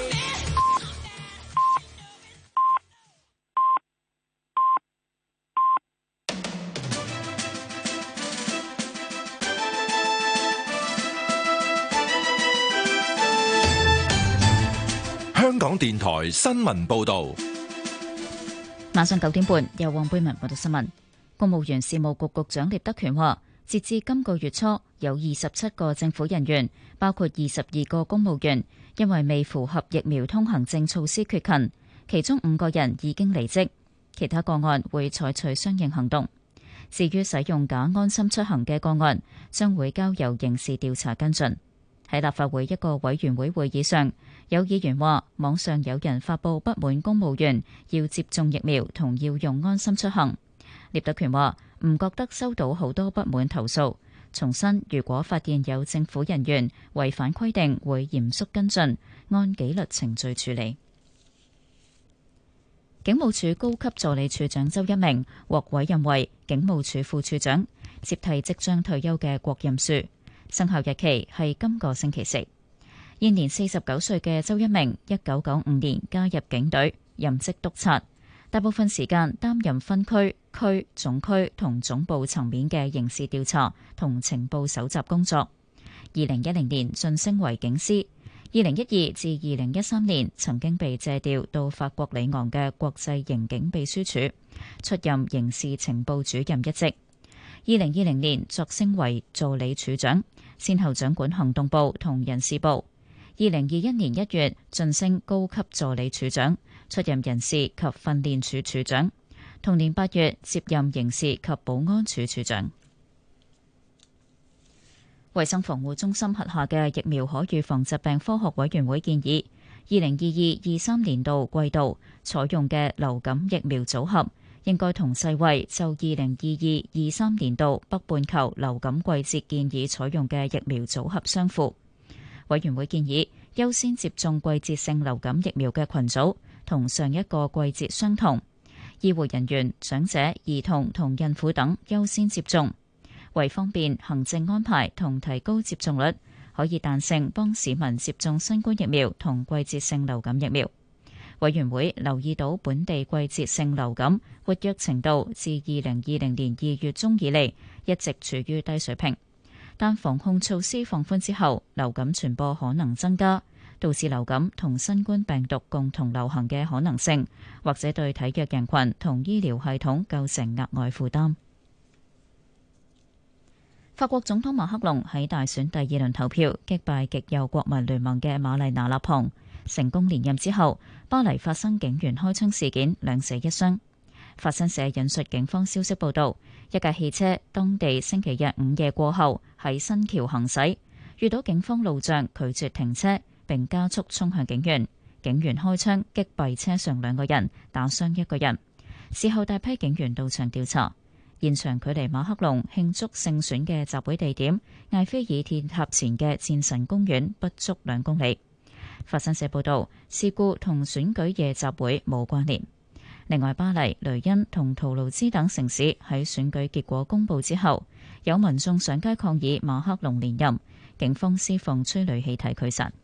電台新聞報道。 晚上九點半，由黃貝文報道新聞。公務員事務局局長聶德權話，截至今個月初，有二十七個政府人員，包括二十二個公務員，因為未符合疫苗通行證措施缺勤，其中五個人已經離職，其他個案會採取相應行動。至於使用假安心出行嘅個案，將會交由刑事調查跟進。喺立法會一個委員會會議上，有議員話網上有人發布不滿公務員要接種疫苗同要用安心出行。聶德權話唔覺得收到好多不滿投訴，重申如果發現有政府人員違反規定，會嚴肅跟進，按紀律程序處理。警務處高級助理處長周一鳴獲委任為警務處副處長，接替即將退休嘅郭任樹。生效日期係今個星期四。現年四十九歲嘅周一鳴，一九九五年加入警隊，任職督察，大部分時間擔任分區、區、總區同總部層面嘅刑事調查同情報搜集工作。二零一零年晉升為警司，二零一二至二零一三年曾經被借調到法國里昂嘅國際刑警秘書處，出任刑事情報主任一職。二零二零年擢升為助理處長，先後掌管行動部同人事部。二零二一年一月晉升高級助理處長，出任人事及訓練處處長。同年八月接任刑事及保安處處長。衛生防護中心轄下嘅疫苗可預防疾病科學委員會建議，二零二二、二三年度季度採用嘅流感疫苗組合，應該同世衛就二零二二、二三年度北半球流感季節建議採用嘅疫苗組合相符。委員會建議優先接種季節性流感疫苗嘅群組同上一個季節相同，醫護人員、長者、兒童同孕婦等優先接種。為方便行政安排同提高接種率，可以彈性幫市民接種新冠疫苗同季節性流感疫苗。委員會留意到本地季節性流感活躍程度自二零二零年二月中以嚟一直處於低水平，但防控措施放寬之後，流感傳播可能增加，導致流感同新冠病毒共同流行嘅可能性，或者對體弱人群同醫療系統構成額外負擔。法國總統馬克龍喺大選第二輪投票擊敗極右國民聯盟嘅瑪麗娜勒龐，成功連任之後，巴黎發生警員開槍事件，兩死一傷。法新社引述警方消息報道，一架汽車當地星期日午夜過後喺新橋行駛，遇到警方路障拒絕停車，並加速衝向警員，警員開槍擊斃車上兩個人，打傷一個人。事後大批警員到場調查。現場距離馬克龍慶祝勝選嘅集會地點艾菲爾鐵塔前嘅戰神公園不足兩公里。法新社報道，事故同選舉夜集會冇關聯。另外，巴黎、雷恩同圖盧茲等城市喺選舉結果公佈之後，有民眾上街抗議馬克龍連任，警方施放催淚氣體驅散。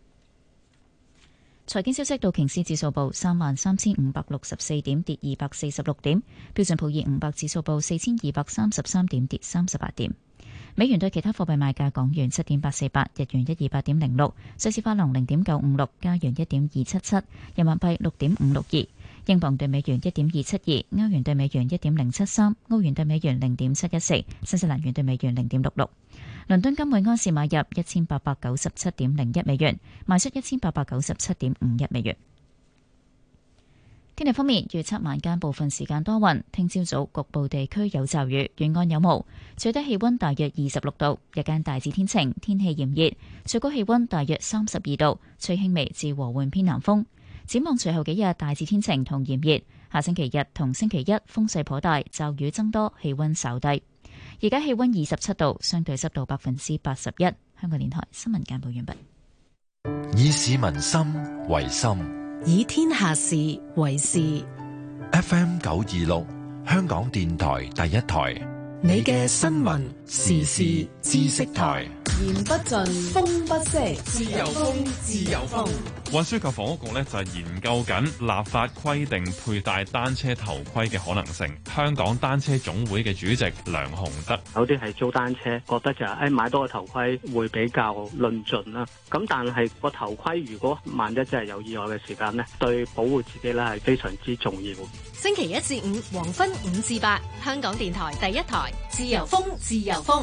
財經消息，道瓊斯指數報三萬三千五百六十四點，跌二百四十六點；標準普爾五百指數報四千二百三十三點，跌三十八點。美元對其他貨幣賣價：港元七點八四八，日元一二八點零六，瑞士法郎零點九五六，加元一點二七七，人民幣六點五六二，英鎊對美元一點二七二，歐元對美元一點零七三，澳元對美元零點七一四，新西蘭元對美元零點六六。倫敦金每安士買入一千八百九十七點零一美元，賣出一千八百九十七點五一美元。天氣方面，預測晚間部分時間多雲，聽朝早局部地區有驟雨，沿岸有霧，最低氣溫大約二十六度，日間大致天晴，天氣炎熱，最高氣溫大約三十二度，吹輕微至和緩偏南風。展望隨後幾日大致天晴同炎熱，下星期日同星期一風勢頗大，驟雨增多，氣溫稍低。而家氣溫二十七度，相對濕度百分之八十一。香港電台新聞簡報完畢。 以市民心為心， 以天下事為事。 F M 九二六，香港電台第一台， 你嘅新聞時事知識台， 言不盡，風不息，自由風，自由風。 運輸及房屋局呢就係研究緊立法規定佩戴單車頭盔嘅可能性。香港單車總會嘅主席梁鴻德， 有啲係租單車，覺得就係誒買多個頭盔會比較論盡啦。咁但係個頭盔如果萬一真係有意外嘅時間呢，對保護自己咧係非常之重要。 星期一至五黃昏五至八，香港電台第一台，自由風，自由風。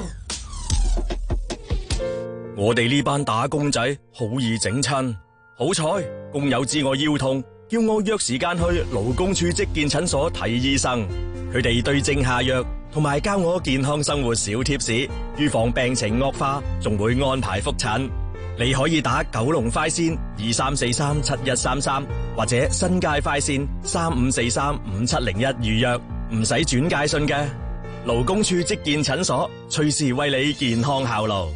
我哋呢班打工仔好易整親，好彩工友知我腰痛，叫我約時間去勞工處職健診所睇醫生。佢哋對症下藥，同埋教我健康生活小貼士，預防病情惡化，仲會安排覆診。你可以打九龍快線二三四三七一三三，或者新界快線三五四三五七零一預約，唔使轉介信嘅。勞工處職健診所，隨時為你健康效勞。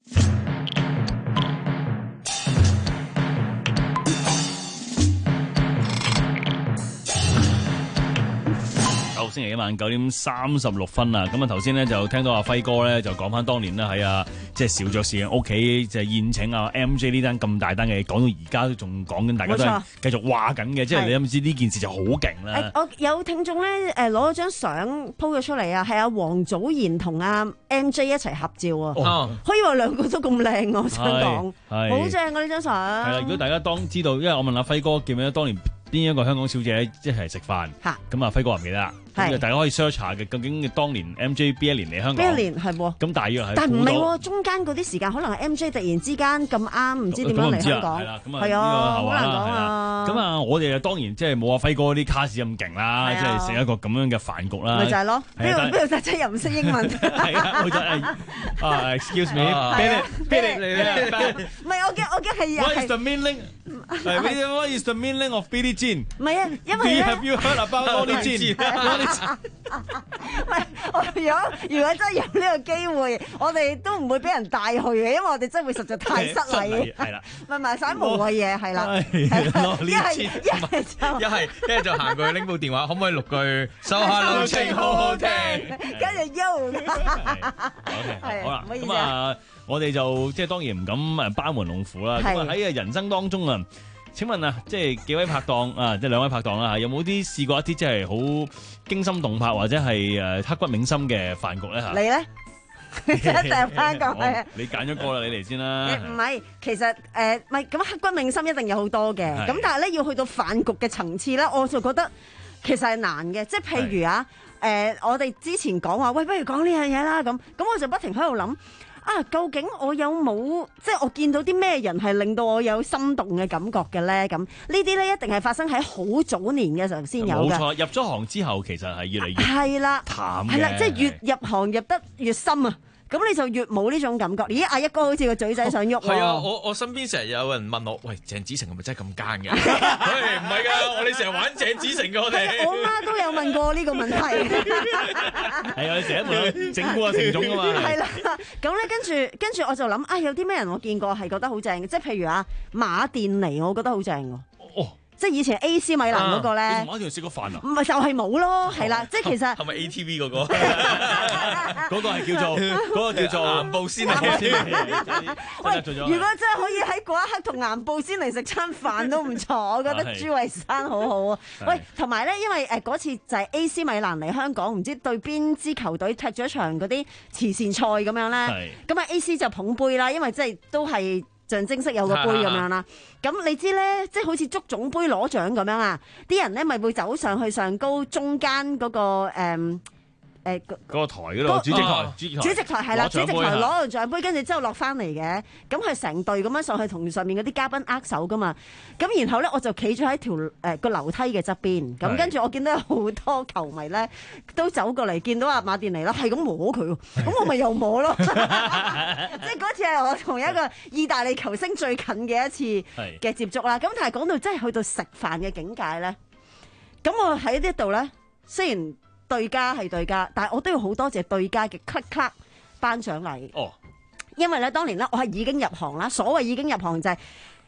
星期一晚九點三十六分啊！咁啊頭先咧就聽到阿輝哥咧就講翻當年咧喺啊即係邵爵士嘅屋企就宴請啊 M J 呢單咁大單嘅，講到而家都仲講緊，大家都係繼續話緊嘅，即係你諗知呢件事就好勁啦。 我有聽眾咧誒攞咗張相 po 咗出嚟啊，係阿王祖賢同阿 M J 一齊合照啊，哦、可以話兩個都咁靚啊！我想講，好正啊呢張相。係啦，如果大家當知道，因為我問阿輝哥記唔記得當年邊一個香港小姐一齊食飯，咁啊輝哥話唔記得啦。咁大家可以 search 下嘅，究竟當年 M J 邊一年嚟香港？邊一年係喎？咁大約係。 但唔係喎，中間嗰啲時間可能係 M J 突然之間咁啱，唔知點樣嚟香港。係啦，咁啊呢個好難講啊。咁啊，我哋啊當然即係冇阿輝哥啲卡士咁勁啦，即係食一個咁樣嘅飯局啦。咪就係咯，邊度邊度搭車又唔識英文。係啊，冇錯啊 ，excuse me，Billy，Billy 嚟咧。唔係，我驚我驚係。 What is the meaning？係 What is the meaning of Billie Jean？ 唔係啊，因為咧。 Have you heard about Billie Jean？ 喂，我如果如果真係有呢個機會，我哋都唔會俾人帶去嘅，因為我哋真係會實在太失禮。係啦，咪埋晒無謂嘢，係啦。一係一係就一係一係就行過去拎部電話，可唔可以錄句手下留情好好聽？ 跟住喐。 係好啦，咁啊，我哋就即係當然唔敢誒班門弄斧啦。咁啊喺人生當中啊。請問啊，即係幾位拍檔啊，即係兩位拍檔啦，有冇啲試過一啲即係好驚心動魄或者係誒刻骨銘心嘅飯局咧嚇？ 你咧？一定翻講係。 你揀咗個啦，你嚟先啦。 唔係，其實誒唔係咁刻骨銘心一定有好多嘅，咁但係咧要去到飯局嘅層次咧，我就覺得其實係難嘅。即係譬如啊，誒我哋之前講話，喂，不如講呢樣嘢啦，咁咁我就不停喺度諗。啊，究竟我有冇即係我見到啲咩人係令到我有心動嘅感覺嘅咧？咁呢啲咧一定係發生喺好早年嘅時候先有嘅。 冇錯，入咗行之後其實係越嚟越係啦， 淡嘅。 係啦，即係越入行入得越深啊！咁你就越冇呢種感覺。咦，阿一哥好似個嘴仔想喐喎。 係啊，我我身邊成日有人問我，喂，鄭子誠係咪真係咁奸嘅？喂，唔係㗎，我哋成日玩鄭子誠㗎，我哋。 我媽都有問過呢個問題。 係啊，你成日問整蠱阿成總㗎嘛。 係啦，咁咧跟住跟住我就諗啊，有啲咩人我見過係覺得好正嘅，即係譬如啊馬甸尼，我覺得好正喎。哦。即係以前 A C 米蘭嗰個咧， 你同馬甸尼食過飯啊？ 唔係就係冇咯，係啦，即係其實係咪 A T V 嗰個？ 嗰個係叫做嗰個叫做顏布先嚟。 喂，如果真係可以喺嗰一刻同顏布先嚟食餐飯都唔錯，我覺得朱慧珊好好啊。喂，同埋咧，因為誒嗰次就係 A C 米蘭嚟香港，唔知對邊支球隊踢咗一場嗰啲慈善賽咁樣咧，咁啊 A C 就捧杯啦，因為即係都係。象徵式有個杯咁樣啦，咁你知咧，即係好似足總杯攞獎咁樣啊！啲人咧咪會走上去上高中間嗰個誒誒嗰個台嗰度，主席台， 主席台係啦，主席台攞個獎杯，跟住之後落翻嚟嘅，咁佢成隊咁樣上去同上面嗰啲嘉賓握手噶嘛，咁然後咧我就企咗喺條誒個樓梯嘅側邊，咁跟住我見到有好多球迷咧都走過嚟，見到阿馬甸尼啦，係咁摸佢，咁我咪又摸咯，即係嗰次係我同一個意大利球星最近嘅一次嘅接觸啦。咁但係講到真係去到食飯嘅境界咧，咁我喺呢度咧，雖然對家係對家，但係我都要好多謝對家嘅 cut cut 頒獎禮。哦，因為咧當年咧我係已經入行啦，所謂已經入行就係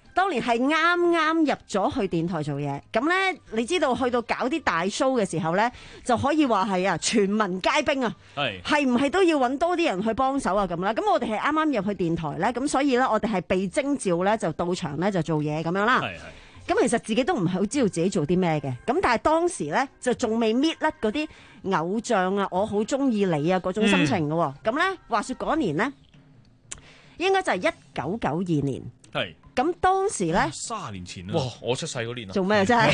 當年係啱啱入咗去電台做嘢，咁咧你知道去到搞啲大 show 嘅時候咧，就可以話係啊全民皆兵啊， 係係唔係都要揾多啲人去幫手啊咁啦？咁我哋係啱啱入去電台咧，咁所以咧我哋係被徵召咧就到場咧就做嘢咁樣啦。係係。咁其實自己都唔係好知道自己做啲咩嘅，咁但係當時咧就仲未搣甩嗰啲偶像啊，我好中意你啊嗰種心情嘅喎。咁咧、嗯、話說嗰年咧，應該就係一九九二年。 係。 咁當時咧， 三十年前啦。 哇！我出世嗰年啊。 做咩真係？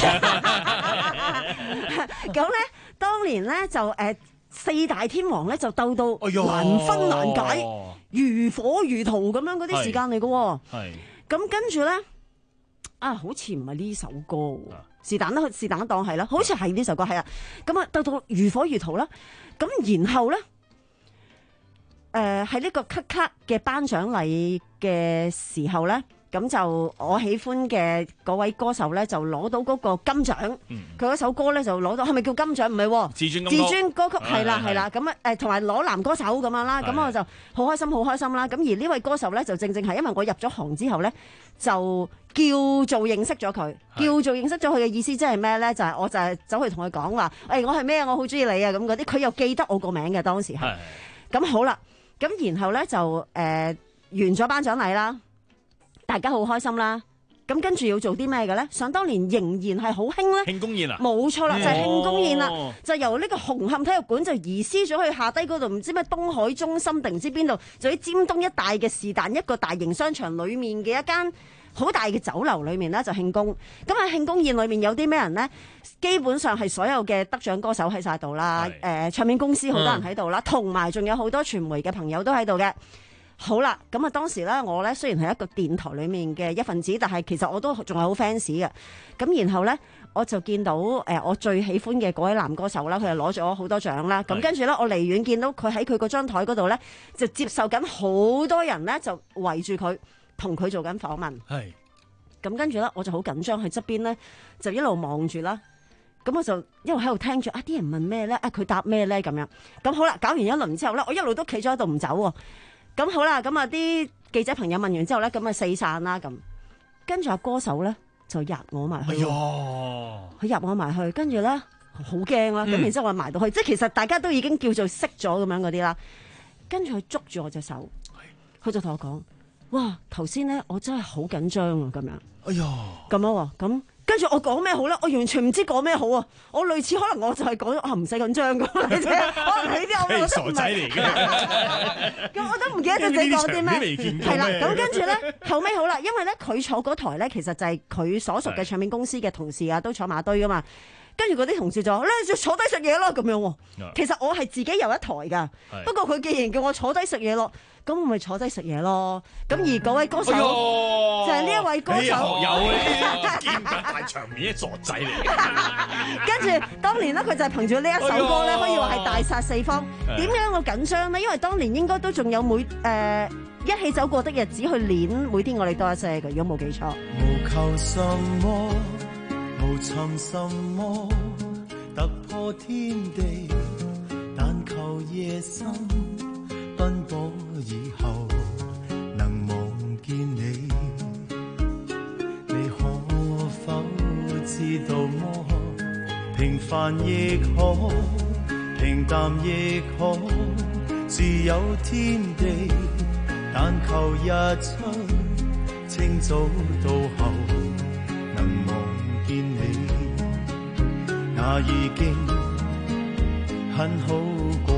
咁咧，當年咧就誒、呃、四大天王咧就鬥到難分難解，哎、如火如荼咁樣嗰啲時間嚟嘅喎。係。咁跟住咧。啊，好似唔係呢首歌喎，是但啦，是但當係啦，好似係呢首歌係啊，咁啊鬥到如火如荼啦，咁然後咧，誒喺呢個咳咳嘅頒獎禮嘅時候咧，咁就我喜歡嘅嗰位歌手咧就攞到嗰個金獎，佢、嗯、嗰首歌咧就攞到，係咪叫金獎？唔係喎，自尊金自尊歌曲係啦係啦，咁啊誒同埋攞男歌手咁樣啦，咁我就好開心好開心啦，咁而呢位歌手咧就正正係因為我入咗行之後咧就。叫做認識咗佢，叫做認識咗佢嘅意思即係咩咧？就係、是、我就係走去同佢講話，誒、欸、我係咩？我好中意你啊咁嗰啲，佢又記得我個名嘅當時係。咁好啦，咁然後咧就誒、呃、完咗頒獎禮啦，大家好開心啦。咁跟住要做啲咩嘅咧？想當年仍然係好興咧， 慶功宴啊！ 冇錯啦，就係、是、慶功宴啦， 哦、 就由呢個紅磡體育館就移師咗去下低嗰度，唔知咩東海中心定唔知邊度，就喺尖東一帶嘅是但一個大型商場裡面嘅一間好大嘅酒樓裏面咧就慶功，咁喺慶功宴裏面有啲咩人咧？基本上係所有嘅得獎歌手喺晒度啦，誒、呃、唱片公司好多人喺度啦，同埋仲有好多傳媒嘅朋友都喺度嘅。好啦，咁啊當時咧我咧雖然係一個電台裏面嘅一份子，但係其實我都仲係好 fans 嘅。咁然後咧我就見到誒、呃、我最喜歡嘅嗰位男歌手啦，佢就攞咗好多獎啦。咁跟住咧我離遠見到佢喺佢嗰張台嗰度咧就接受緊好多人咧就圍住佢。同佢做緊訪問，係咁跟住咧，我就好緊張，喺側邊咧就一路望住啦。咁我就一路喺度聽住啊，啲人問咩咧？啊，佢答咩咧？咁樣咁好啦。搞完一輪之後咧，我一路都企咗喺度唔走喎。咁好啦，咁啊啲記者朋友問完之後咧，咁啊四散啦。咁跟住阿歌手咧就入我埋去，哎呀，佢入我埋去，跟住咧好驚啦。咁、嗯、然之後我埋到去，即係其實大家都已經叫做識咗咁樣嗰啲啦。跟住佢捉住我隻手，佢就同我講。哇！頭先咧，我真係好緊張啊，咁樣。哎呀，咁樣喎，咁跟住我講咩好咧？我完全唔知講咩好啊！我類似可能我就係講啊，唔使緊張咁嘅啫。可能你啲我覺得傻仔嚟嘅。咁我都唔記得咗自己講啲咩。係啦，咁跟住咧，後尾好啦，因為咧佢坐嗰台咧，其實就係佢所屬嘅唱片公司嘅同事啊，都坐馬堆噶嘛。跟住嗰啲同事就話咧，就坐低食嘢咯咁樣喎。其實我係自己有一台㗎，不過佢既然叫我坐低食嘢咯，咁我咪坐低食嘢咯。咁而嗰位歌手、哎、就係呢一位歌手， 有啊，見唔得大場面嘅傻仔嚟嘅。 跟住當年咧，佢就係憑住呢一首歌咧，可以話係大殺四方。點解我緊張咧？因為當年應該都仲有每誒、呃、一起走過的日子去練每天我哋多一些嘅，如果冇記錯。 無求什麼無尋什麼突破天地，但求夜深奔波以後能望見你。你可否知道麼？平凡亦可，平淡亦可，自有天地，但求日出清早到後能望見你，那已經很好過。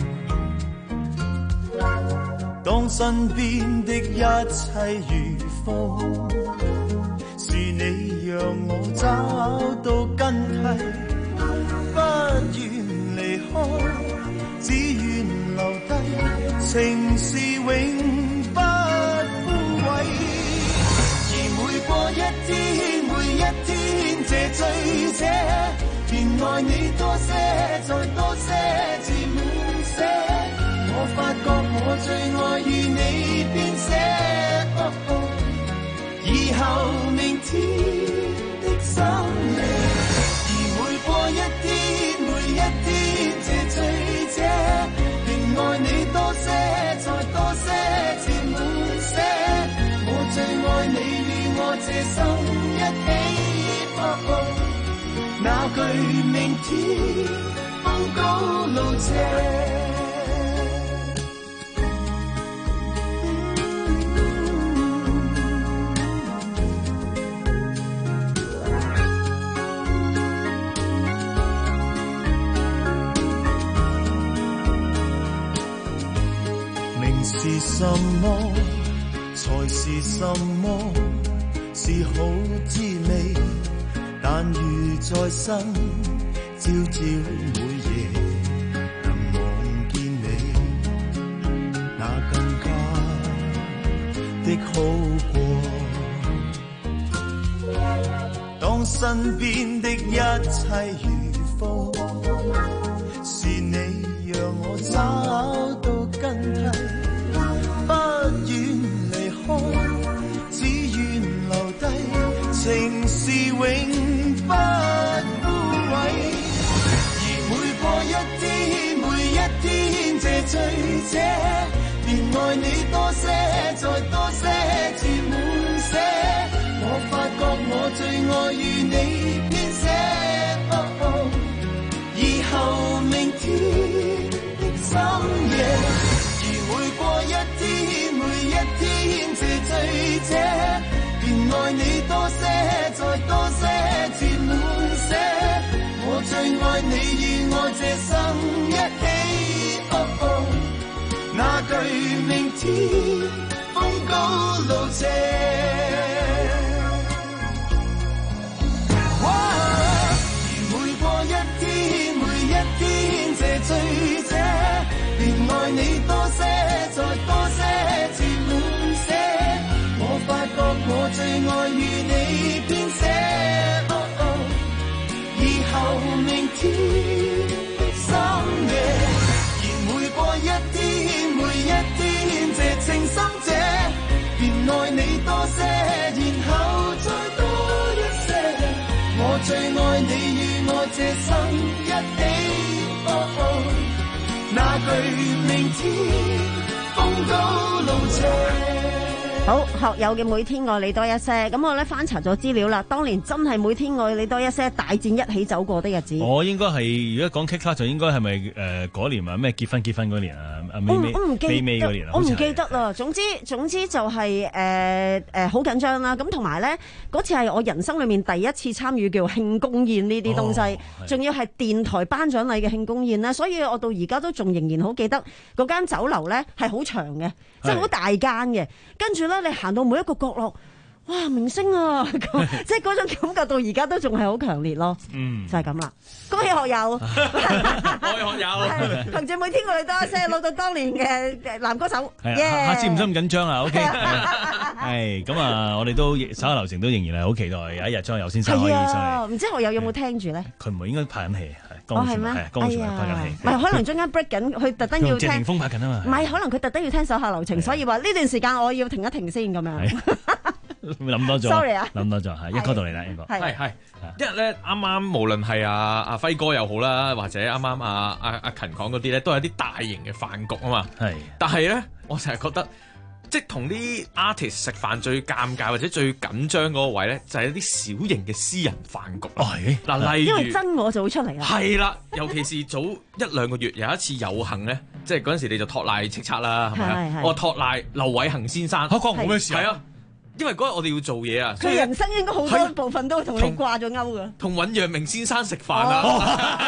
當身邊的一切如風，是你讓我找到根蒂，不願離開，只願留低，情是永不枯萎。而每過一天，每一天這醉者，便愛你多些，再多些，至滿瀉。我發覺我最愛與你編寫，哦哦，以後明天的心理。而每過一天，每一天這醉者，便愛你多些，再多些，至滿瀉。我最愛你與我。 那句明天風高路斜。是什麼才是什麼？是好滋味，但如在生，朝朝每夜能望見你，那更加的好過。當身邊的一切如風，是你讓我找到根蒂。不願離開，只願留低，情是永不枯萎。而每過一天，每一天這醉者，便愛你多些，再多些，至滿瀉。我發覺我最愛與你編寫，哦哦，以後明天的深夜。每過一天，每一天，這醉者，便愛你多些，再多些，至滿瀉。我最愛你與我這生一起，哦哦，那句明天風高路斜。而每過一天，每一天，這醉者，便愛你多些，再多些，至滿瀉。我發覺我最愛與你編寫，哦哦，以後明天的深夜。而每過一天，每一天，這情深者，便愛你多些，然後再多一些。我最愛你與我這生一起，哦哦，那句明天風高路斜。 好，學友嘅每天愛你多一些，咁我咧翻查咗資料啦，當年真係每天愛你多一些，大戰一起走過的日子。 我應該係如果講 K 卡就應該係咪誒嗰年啊咩結婚結婚嗰年啊啊尾尾尾尾嗰年啊， 我唔記得啦。總之總之就係誒誒好緊張啦。咁同埋咧嗰次係我人生裏面第一次參與叫慶功宴呢啲東西，仲、哦、要係電台頒獎禮嘅慶功宴啦。所以我到而家都仲仍然好記得嗰間酒樓咧係好長嘅，即係好大間嘅，跟住咧。你行到每一個角落，哇！明星啊，即係嗰種感覺到而家都仲係好強烈咯。嗯，就係咁啦。恭喜學友， 恭喜學友， 憑住每天愛你多一些，攞到當年嘅男歌手。 係啊，下次唔使咁緊張啊。OK，係咁啊，我哋都稍後流程都仍然係好期待有一日張學友先生可以上嚟。 唔知學友有冇聽住咧？ 佢唔係應該拍緊戲。 哦，係咩？ 係呀，拍緊戲。 唔係，可能中間 break 緊，佢特登要聽。謝霆鋒拍緊啊嘛。唔係，可能佢特登要聽手下留情，所以話呢段時間我要停一停先咁樣。 諗多咗。Sorry 啊，諗多咗係一個道理啦，呢個。 係係，因為咧啱啱無論係阿阿輝哥又好啦，或者啱啱阿阿阿勤講嗰啲咧，都係啲大型嘅飯局啊嘛。係。但係咧，我成日覺得。即係同啲 artist 食飯最尷尬或者最緊張嗰個位咧，就係、是、一啲小型嘅私人飯局。嗱、哦，例如因為真我就會出嚟啦。 係啦，尤其是早一兩個月有一次有幸咧，即係嗰陣時你就托賴叱咤啦，係咪啊？我托賴劉偉恒先生。 嚇，關我咩事啊？ 係啊。因為嗰日我哋要做嘢啊， 佢人生應該好多部分都同你掛咗鈎噶。 同尹陽明先生食飯啊！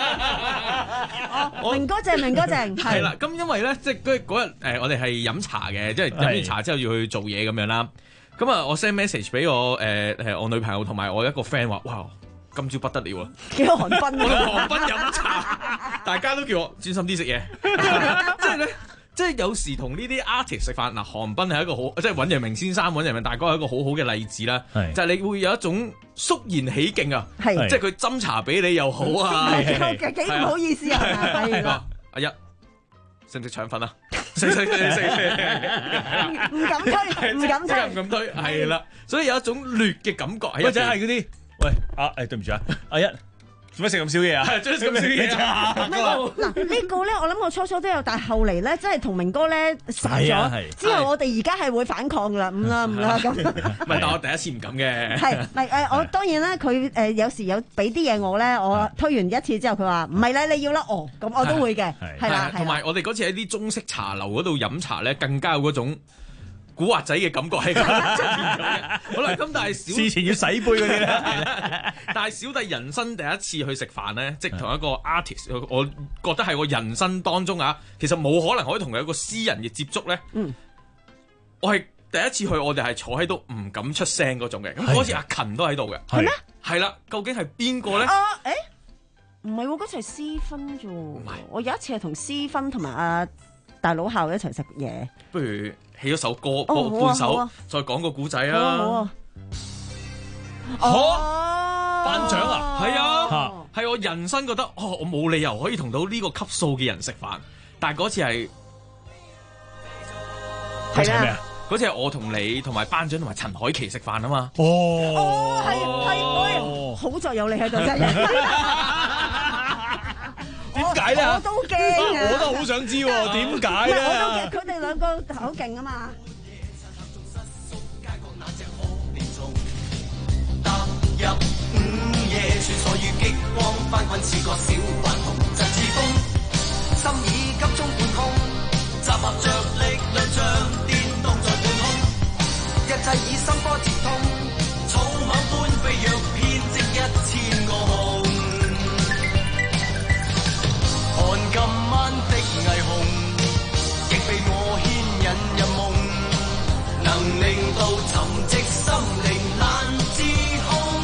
明哥正，明哥正。 係啦，咁因為咧，即係嗰嗰日誒，我哋係飲茶嘅，即係飲完茶之後要去做嘢咁樣啦。咁啊，我 send message 俾我誒誒我女朋友同埋我一個 friend 話：哇，今朝不得了啊！ 幾個韓賓， 我同韓賓飲茶，大家都叫我專心啲食嘢。即係咧。即係有時同呢啲 artist 食飯，嗱，韓賓係一個好，即係尹陽明先生、尹陽明大哥係一個好好嘅例子啦。就係你會有一種肅然起敬啊，即係佢斟茶俾你又好啊， 幾唔好意思啊。 阿一識唔識腸粉啊？識識識識， 唔敢推，唔敢推， 唔敢推，係啦。所以有一種劣嘅感覺， 或者係嗰啲，喂啊，誒對唔住啊，阿一。 做乜食咁少嘢啊？ 係，做乜食咁少嘢啊？ 嗱呢個咧，我諗我初初都有，但係後嚟咧，真係同明哥咧熟咗之後，我哋而家係會反抗噶啦，唔啦唔啦咁。 唔係，但我第一次唔敢嘅。 係，唔係誒？我當然啦，佢誒有時有俾啲嘢我咧，我推完一次之後，佢話唔係咧，你要啦，哦，咁我都會嘅，係啦。 同埋我哋嗰次喺啲中式茶樓嗰度飲茶咧，更加有嗰種古惑仔嘅感覺喺度。好啦，咁但係小事前要洗杯嗰啲咧， 但係小弟人生第一次去食飯咧，即係同一個 artist，我覺得係我人生當中啊，其實冇可能可以同佢有一個私人嘅接觸咧。嗯，我係第一次去，我哋係坐喺度唔敢出聲嗰種嘅。咁嗰次阿勤都喺度嘅， 係咩？ 係啦，究竟係邊個咧？ 啊，誒，唔係喎，嗰次係私分啫。唔係，我有一次係同私分同埋阿大佬校一齊食嘢。 不如起咗首歌， 哦、 半首， 啊、 再講個故仔啊！ 好啊！ 哦，頒獎啊，係啊，係我人生覺得，哦，我冇理由可以同到呢個級數嘅人食飯，但係嗰次係係咩啊？ 嗰次係我同你同埋頒獎同埋陳凱琪食飯啊嘛！ 哦，哦，係係，好在有你喺度真係。 點解咧？ 我都驚啊！ 我都好想知喎，點解咧？ 我都驚，佢哋兩個好勁啊嘛！ 踏入午夜，穿梭於激光，翻滾似個小頑童，疾似風，心已急衝半空，集合着力量將電動在半空，一切以心波接通，草蜢般飛躍，編織一千個夢。看今晚的霓虹，亦被我牽引入夢，能令到沉寂心靈難自控。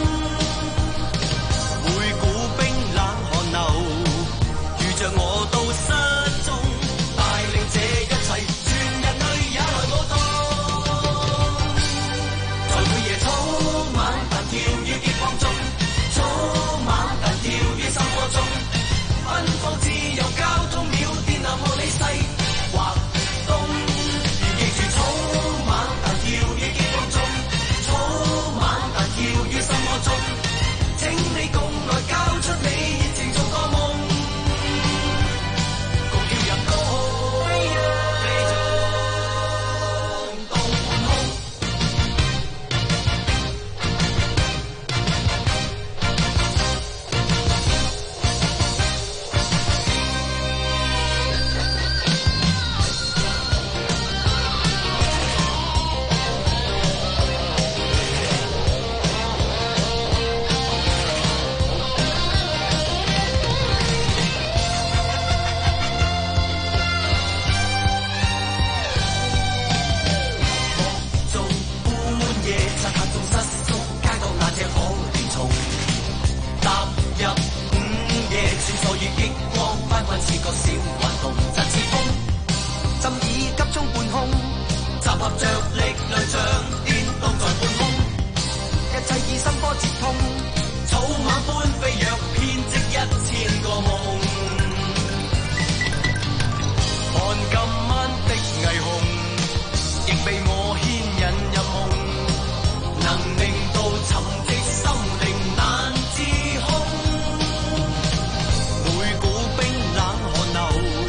回顧冰冷寒流，遇着我都失蹤，帶領這一切，全人類也來舞動。在每夜草蜢彈跳於激光中，草蜢彈跳於心波中。奔放自由交通了，電流無理勢滑動，如記住草蜢彈跳於激光中，草蜢彈跳於心魔中，請你共來交出你熱情做個夢，共跳入高空，飛躍到半空。似個小頑童，疾似風，心已急衝半空，集合着力量將電動在半空，一切以心波接通，草蜢般飛躍，編織一千個夢。看今晚的霓虹，亦被我牽引入夢，能令到沉寂心靈難自控。回顧冰冷寒流。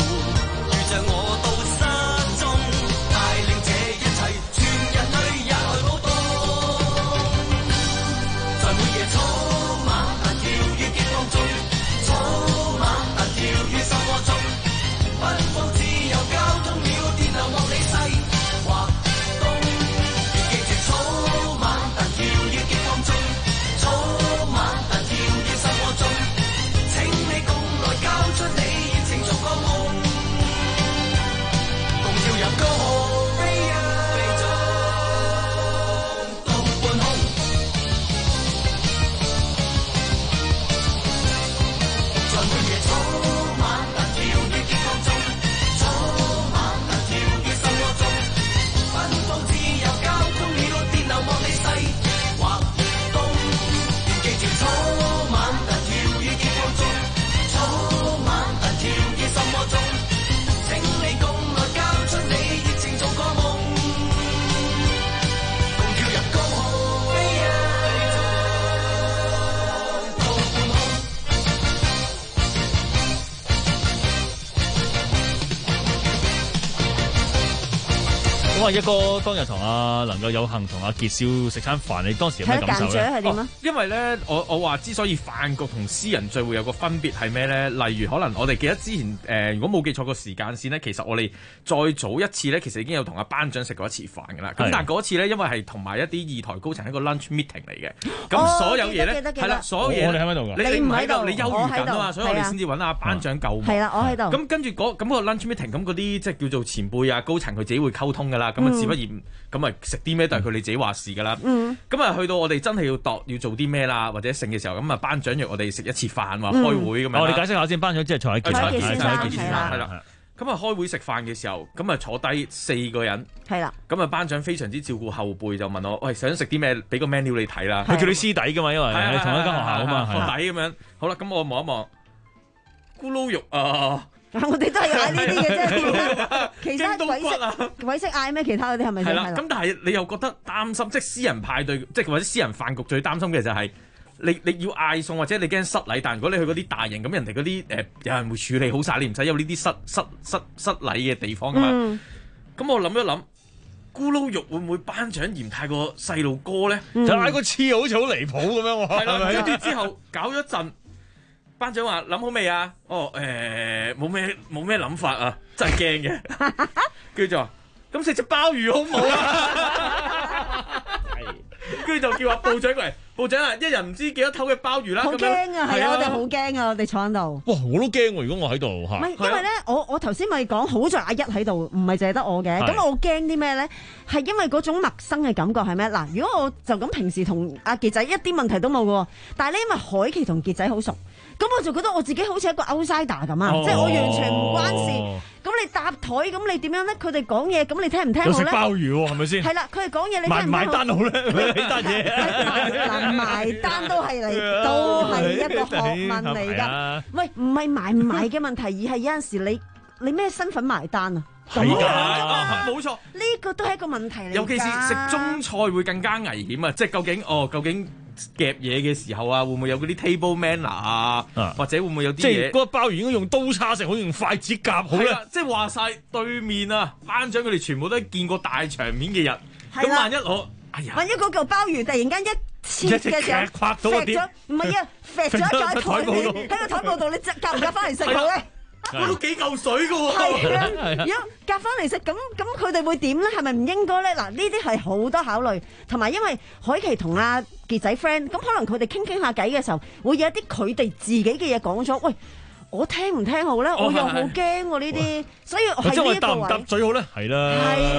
咁啊，一哥當日同阿能夠有幸同阿傑少食餐飯，你當時有咩感受咧？ 係點啊？ 因為咧，我我話之所以飯局同私人聚會有個分別係咩咧？例如可能我哋記得之前誒、呃，如果冇記錯個時間線咧，其實我哋再早一次咧，其實已經有同阿班長食過一次飯㗎啦。咁但係嗰次咧，因為係同埋一啲二台高層一個 lunch meeting 嚟嘅，咁所有嘢咧係啦，所有嘢我哋喺邊度㗎？ 你你唔喺度，你休餘緊啊嘛，所以我哋先至揾阿班長救忙。 係啦，我喺度。 咁跟住嗰咁個 lunch meeting，咁嗰啲即係叫做前輩啊、高層佢自己會溝通㗎啦。咁啊，自不然咁啊食啲咩都係佢哋自己話事㗎啦。咁啊，去到我哋真係要度要做啲咩啦，或者剩嘅時候，咁啊班長約我哋食一次飯，話開會咁樣。 我哋解釋下先，班長即係蔡啟傑先生， 係啦。咁啊開會食飯嘅時候，咁啊坐低四個人， 係啦。 咁啊班長非常之照顧後輩，就問我：喂，想食啲咩？俾個 menu 你睇啦。 佢叫你師弟㗎嘛，因為係同一間學校啊嘛， 學弟咁樣。好啦，咁我望一望，咕嚕肉啊！ 我哋都係嗌呢啲嘅啫，其他鬼識鬼識嗌咩？其他嗰啲係咪？ 係啦，咁但係你又覺得擔心，即係私人派對，即係或者私人飯局最擔心嘅就係你你要嗌餸或者你驚失禮，但如果你去嗰啲大型咁，人哋嗰啲誒有人會處理好晒，你唔使有呢啲失失失失禮嘅地方㗎嘛。咁、嗯、我諗一諗，咕嚕肉會唔會班長嫌太過細路哥咧？ 嗯、就嗌個次好似好離譜咁樣喎。 係啦，跟住之後搞咗一陣。班長話諗好未啊？哦，誒冇咩冇咩諗法啊，真係驚嘅。跟住就話咁食隻鮑魚好唔好啊？跟住就叫阿部長過嚟，部長啊，一人唔知幾多頭嘅鮑魚啦。 好驚啊！係啊，我哋好驚啊！我哋坐喺度。 哇！我都驚喎，如果我喺度嚇。 唔係，因為咧，我我頭先咪講好在阿一喺度，唔係淨係得我嘅。咁我驚啲咩咧？係因為嗰種陌生嘅感覺係咩？嗱，如果我就咁平時同阿傑仔一啲問題都冇嘅喎，但係咧因為海琪同傑仔好熟。咁我就覺得我自己好似一個 outsider 咁啊，哦、即係我完全唔關事。咁、哦、你搭台，咁你點樣咧？佢哋講嘢，咁你聽唔聽好咧？ 有食鮑魚喎，係咪先？ 係啦，佢哋講嘢，你聽唔聽好？ 埋埋單好咧，呢單嘢。 嗱，埋單都係嚟，都係一個學問嚟㗎。喂，唔係埋唔埋嘅問題，而係有陣時你你咩身份埋單啊？ 係㗎，冇錯。 呢個都係一個問題嚟㗎。 尤其是食中菜會更加危險啊！即係究竟哦，究竟。夾嘢嘅時候啊，會唔會有嗰啲 table manner 啊？啊或者會唔會有啲嘢？即係嗰個鮑魚應該用刀叉食，好用筷子夾好咧。 即係話晒對面啊，班長佢哋全部都係見過大場面嘅人。咁萬一我，哎呀， 萬一嗰嚿鮑魚突然間一切嘅時候， 刮到嗰啲， 唔係啊，揈咗喺台面喺個台布度，你夾唔夾翻嚟食好咧？ 我都幾嚿水㗎喎。 係啊，如果夾翻嚟食，咁咁佢哋會點咧？係咪唔應該咧？嗱，呢啲係好多考慮，同埋因為海琪同阿傑仔 friend，咁可能佢哋傾傾下偈嘅時候，會有一啲佢哋自己嘅嘢講咗。喂，我聽唔聽好咧？我又好驚喎呢啲，所以係呢一個位。 答唔答嘴好咧？係啦，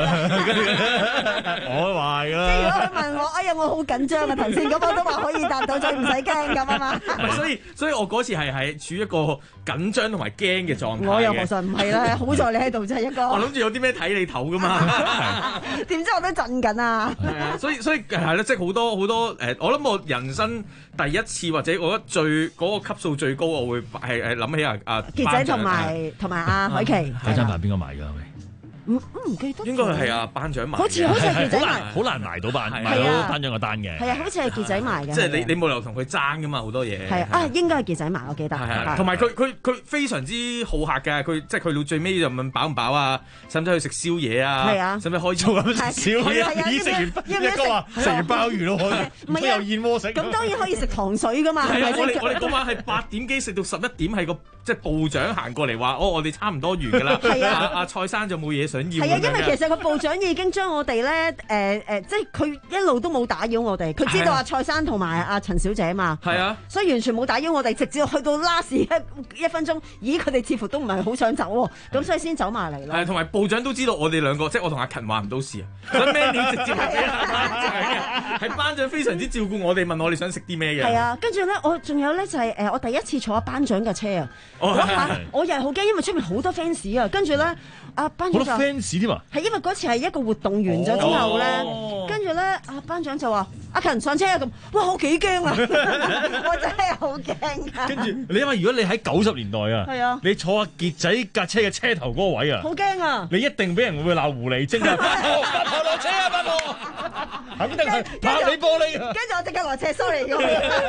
我話㗎啦。 即係如果佢問我，哎呀，我好緊張啊！頭先咁我都話可以答到嘴，唔使驚咁啊嘛。 所以所以我嗰次係係處於一個緊張同埋驚嘅狀態嘅。 我又確實唔係啦，好在你喺度啫，一個。 我諗住有啲咩睇你頭㗎嘛。 點知我都震緊啊！ 所以所以係啦，即係好多好多誒，我諗我人生第一次或者我覺得最嗰個級數最高，我會係係諗起啊啊傑仔同埋同埋阿海琪。 嗰餐飯邊個買㗎？ 唔唔記得， 應該係阿班長買， 好似好似係傑仔買， 好難埋到班埋到班長個單嘅。 係啊，好似係傑仔買嘅。 即係你你冇理由同佢爭噶嘛，好多嘢。 係啊，應該係傑仔買，我記得。 係同埋佢佢佢非常之好客嘅，佢即係佢到最尾就問飽唔飽啊，使唔使去食宵夜啊？ 係啊， 使唔使開做咁食宵夜？ 咦，食完一哥話食完鮑魚都可以，都有燕窩食。 咁當然可以食糖水噶嘛。 係啊，我哋我哋嗰晚係八點幾食到十一點，係個即係部長行過嚟話：哦，我哋差唔多完㗎啦。係啊，阿蔡生就冇嘢想要。 係啊，因為其實個部長已經將我哋咧，誒誒，即係佢一路都冇打擾我哋，佢知道阿蔡生同埋阿陳小姐嘛， 係啊， 所以完全冇打擾我哋，直至去到 last 一一分鐘，咦，佢哋似乎都唔係好想走喎，咁所以先走埋嚟咯。 係，同埋部長都知道我哋兩個，即係我同阿勤話唔到事啊，所以咩料直接係俾阿班長嘅，係班長非常之照顧我哋，問我哋想食啲咩嘅。 係啊，跟住咧，我仲有咧就係誒，我第一次坐阿班長嘅車啊，我又係好驚，因為出面好多 fans 啊，跟住咧阿班長就好多 fans 添啊。 係因為嗰次係一個活動完咗之後咧，跟住咧阿班長就話：阿勤上車啊咁，哇我幾驚啊！我真係好驚啊！ 跟住你因為如果你喺九十年代啊， 係啊， 你坐阿傑仔架車嘅車頭嗰個位啊， 好驚啊！ 你一定俾人會鬧狐狸精啊！八婆落車啊，八婆，肯定係拍你玻璃。 跟住我即刻落車 ，sorry 咁。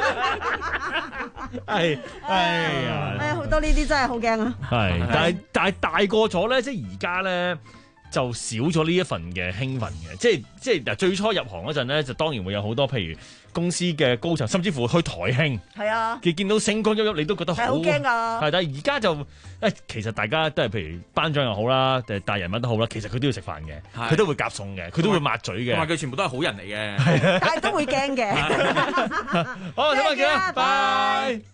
係，哎呀， 哎呀，好多呢啲真係好驚啊！ 係，但係但係大個咗咧，即係而家咧。 就少咗呢一份嘅興奮嘅，即係即係嗱最初入行嗰陣咧，就當然會有好多譬如公司嘅高層，甚至乎去台慶， 係啊， 佢見到星光熠熠，你都覺得係好驚啊！ 係，但係而家就誒，其實大家都係譬如頒獎又好啦，誒大人物都好啦，其實佢都要食飯嘅，佢都會夾餸嘅，佢都會抹嘴嘅， 同埋佢全部都係好人嚟嘅， 但係都會驚嘅。 好，咁啊，見啦，拜。